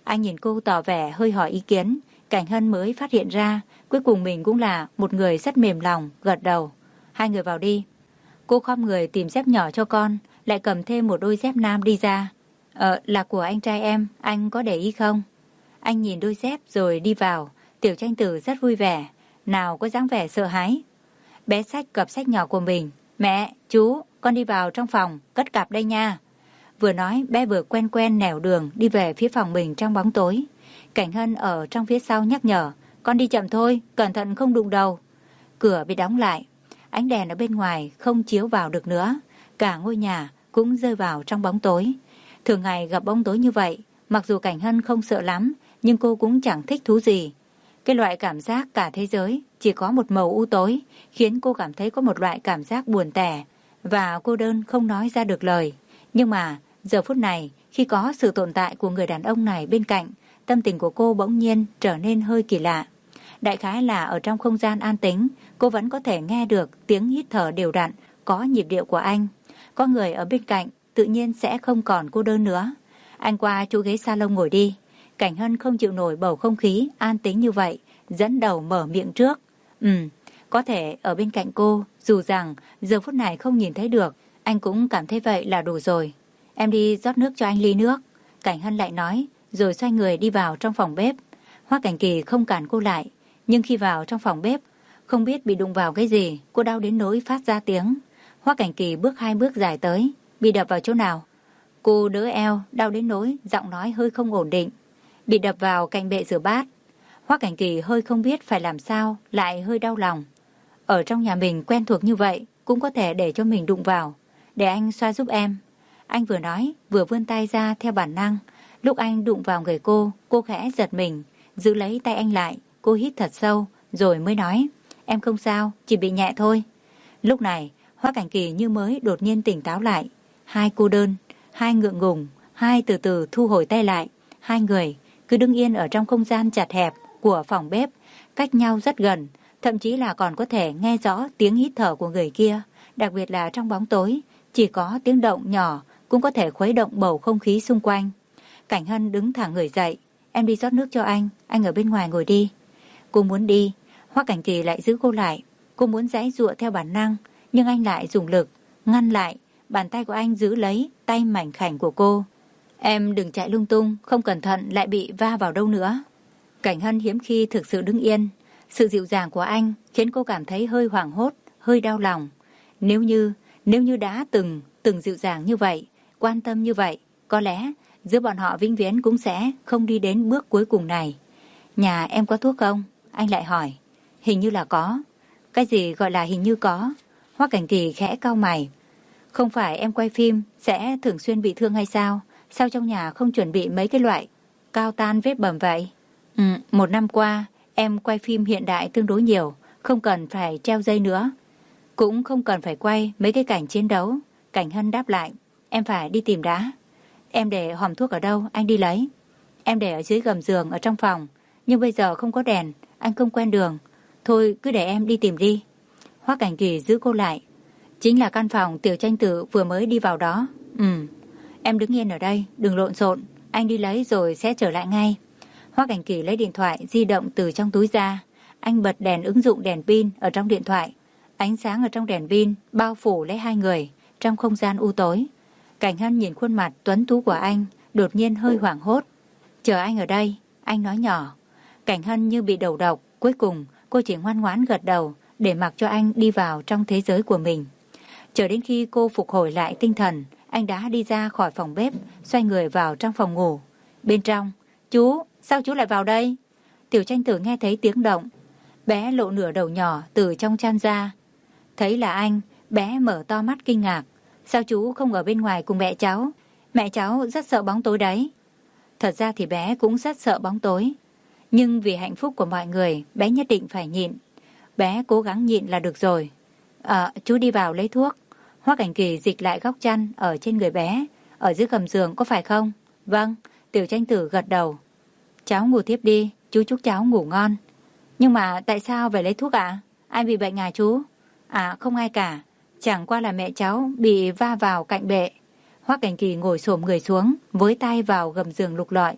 Anh nhìn cô tỏ vẻ hơi hỏi ý kiến. Cảnh Hân mới phát hiện ra cuối cùng mình cũng là một người rất mềm lòng, gật đầu. Hai người vào đi. Cô khom người tìm dép nhỏ cho con, lại cầm thêm một đôi dép nam đi ra. Ờ, là của anh trai em, anh có để ý không? Anh nhìn đôi dép rồi đi vào. Tiểu Tranh Tử rất vui vẻ, nào có dáng vẻ sợ hãi. Bé xách cặp sách nhỏ của mình. Mẹ, chú, con đi vào trong phòng, cất cặp đây nha. Vừa nói, bé vừa quen quen nẻo đường đi về phía phòng mình trong bóng tối. Cảnh Hân ở trong phía sau nhắc nhở, con đi chậm thôi, cẩn thận không đụng đầu. Cửa bị đóng lại, ánh đèn ở bên ngoài không chiếu vào được nữa. Cả ngôi nhà cũng rơi vào trong bóng tối. Thường ngày gặp bóng tối như vậy, mặc dù Cảnh Hân không sợ lắm, nhưng cô cũng chẳng thích thú gì. Cái loại cảm giác cả thế giới chỉ có một màu u tối, khiến cô cảm thấy có một loại cảm giác buồn tẻ và cô đơn không nói ra được lời. Nhưng mà giờ phút này, khi có sự tồn tại của người đàn ông này bên cạnh, tâm tình của cô bỗng nhiên trở nên hơi kỳ lạ. Đại khái là ở trong không gian an tĩnh, cô vẫn có thể nghe được tiếng hít thở đều đặn, có nhịp điệu của anh. Có người ở bên cạnh, tự nhiên sẽ không còn cô đơn nữa. Anh qua chỗ ghế salon ngồi đi. Cảnh Hân không chịu nổi bầu không khí an tĩnh như vậy, dẫn đầu mở miệng trước. Ừ, có thể ở bên cạnh cô, dù rằng giờ phút này không nhìn thấy được, anh cũng cảm thấy vậy là đủ rồi. Em đi rót nước cho anh ly nước. Cảnh Hân lại nói, rồi xoay người đi vào trong phòng bếp. Hoa Cảnh Kỳ không cản cô lại, nhưng khi vào trong phòng bếp, không biết bị đụng vào cái gì, cô đau đến nỗi phát ra tiếng. Hoa Cảnh Kỳ bước hai bước dài tới, bị đập vào chỗ nào? Cô đỡ eo, đau đến nỗi, giọng nói hơi không ổn định. Bị đập vào cạnh bệ rửa bát. Hoa Cảnh Kỳ hơi không biết phải làm sao, lại hơi đau lòng. Ở trong nhà mình quen thuộc như vậy, cũng có thể để cho mình đụng vào. Để anh xoa giúp em. Anh vừa nói, vừa vươn tay ra theo bản năng. Lúc anh đụng vào người cô, cô khẽ giật mình, giữ lấy tay anh lại. Cô hít thật sâu, rồi mới nói, em không sao, chỉ bị nhẹ thôi. Lúc này, Hoa Cảnh Kỳ như mới đột nhiên tỉnh táo lại. Hai cô đơn, hai ngượng ngùng, hai từ từ thu hồi tay lại. Hai người cứ đứng yên ở trong không gian chặt hẹp của phòng bếp, cách nhau rất gần, thậm chí là còn có thể nghe rõ tiếng hít thở của người kia. Đặc biệt là trong bóng tối, chỉ có tiếng động nhỏ cũng có thể khuấy động bầu không khí xung quanh. Cảnh Hân đứng thẳng người dậy, em đi rót nước cho anh, anh ở bên ngoài ngồi đi. Cô muốn đi, Hoa Cảnh Kỳ lại giữ cô lại. Cô muốn giãy giụa theo bản năng, nhưng anh lại dùng lực, ngăn lại. Bàn tay của anh giữ lấy tay mảnh khảnh của cô. Em đừng chạy lung tung, không cẩn thận lại bị va vào đâu nữa. Cảnh Hân hiếm khi thực sự đứng yên. Sự dịu dàng của anh khiến cô cảm thấy hơi hoảng hốt, hơi đau lòng. Nếu như, nếu như đã từng, từng dịu dàng như vậy, quan tâm như vậy, có lẽ giữa bọn họ vĩnh viễn cũng sẽ không đi đến bước cuối cùng này. Nhà em có thuốc không? Anh lại hỏi. Hình như là có. Cái gì gọi là hình như có? Hoa Cảnh Kỳ khẽ cau mày. Không phải em quay phim sẽ thường xuyên bị thương hay sao? Sao trong nhà không chuẩn bị mấy cái loại cao tan vết bầm vậy? Ừ, một năm qua em quay phim hiện đại tương đối nhiều, không cần phải treo dây nữa, cũng không cần phải quay mấy cái cảnh chiến đấu. Cảnh Hân đáp lại. Em phải đi tìm đá. Em để hòm thuốc ở đâu, anh đi lấy. Em để ở dưới gầm giường ở trong phòng, nhưng bây giờ không có đèn, anh không quen đường. Thôi cứ để em đi tìm đi. Hoa Cảnh Kỳ giữ cô lại. Chính là căn phòng Tiểu Tranh Tử vừa mới đi vào đó. Ừ, em đứng yên ở đây, đừng lộn xộn, anh đi lấy rồi sẽ trở lại ngay. Hoa Cảnh Kỳ lấy điện thoại di động từ trong túi ra. Anh bật đèn ứng dụng đèn pin ở trong điện thoại. Ánh sáng ở trong đèn pin bao phủ lấy hai người trong không gian u tối. Cảnh Hân nhìn khuôn mặt tuấn tú của anh, đột nhiên hơi hoảng hốt. Chờ anh ở đây, anh nói nhỏ. Cảnh Hân như bị đầu độc, cuối cùng cô chỉ ngoan ngoãn gật đầu để mặc cho anh đi vào trong thế giới của mình. Chờ đến khi cô phục hồi lại tinh thần, anh đã đi ra khỏi phòng bếp, xoay người vào trong phòng ngủ. Bên trong, chú, sao chú lại vào đây? Tiểu Tranh Tử nghe thấy tiếng động. Bé lộ nửa đầu nhỏ từ trong chăn ra. Thấy là anh, bé mở to mắt kinh ngạc. Sao chú không ở bên ngoài cùng mẹ cháu? Mẹ cháu rất sợ bóng tối đấy. Thật ra thì bé cũng rất sợ bóng tối. Nhưng vì hạnh phúc của mọi người, bé nhất định phải nhịn. Bé cố gắng nhịn là được rồi. À, chú đi vào lấy thuốc. Hoa Cảnh Kỳ dịch lại góc chăn ở trên người bé. Ở dưới gầm giường có phải không? Vâng, Tiểu Tranh Tử gật đầu. Cháu ngủ tiếp đi, chú chúc cháu ngủ ngon. Nhưng mà tại sao phải lấy thuốc ạ? Ai bị bệnh à chú? À không ai cả, chẳng qua là mẹ cháu bị va vào cạnh bệ. Hoa Cảnh Kỳ ngồi xổm người xuống, với tay vào gầm giường lục lọi.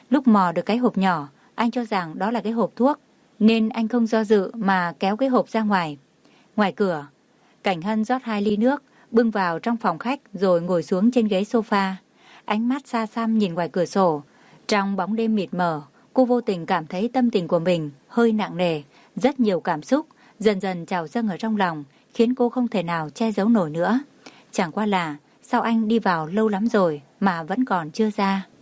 Lúc mò được cái hộp nhỏ, anh cho rằng đó là cái hộp thuốc, nên anh không do dự mà kéo cái hộp ra ngoài. Ngoài cửa, Cảnh Hân rót hai ly nước, bưng vào trong phòng khách rồi ngồi xuống trên ghế sofa. Ánh mắt xa xăm nhìn ngoài cửa sổ. Trong bóng đêm mịt mờ, cô vô tình cảm thấy tâm tình của mình hơi nặng nề, rất nhiều cảm xúc dần dần trào dâng ở trong lòng, khiến cô không thể nào che giấu nổi nữa. Chẳng qua là sao anh đi vào lâu lắm rồi mà vẫn còn chưa ra.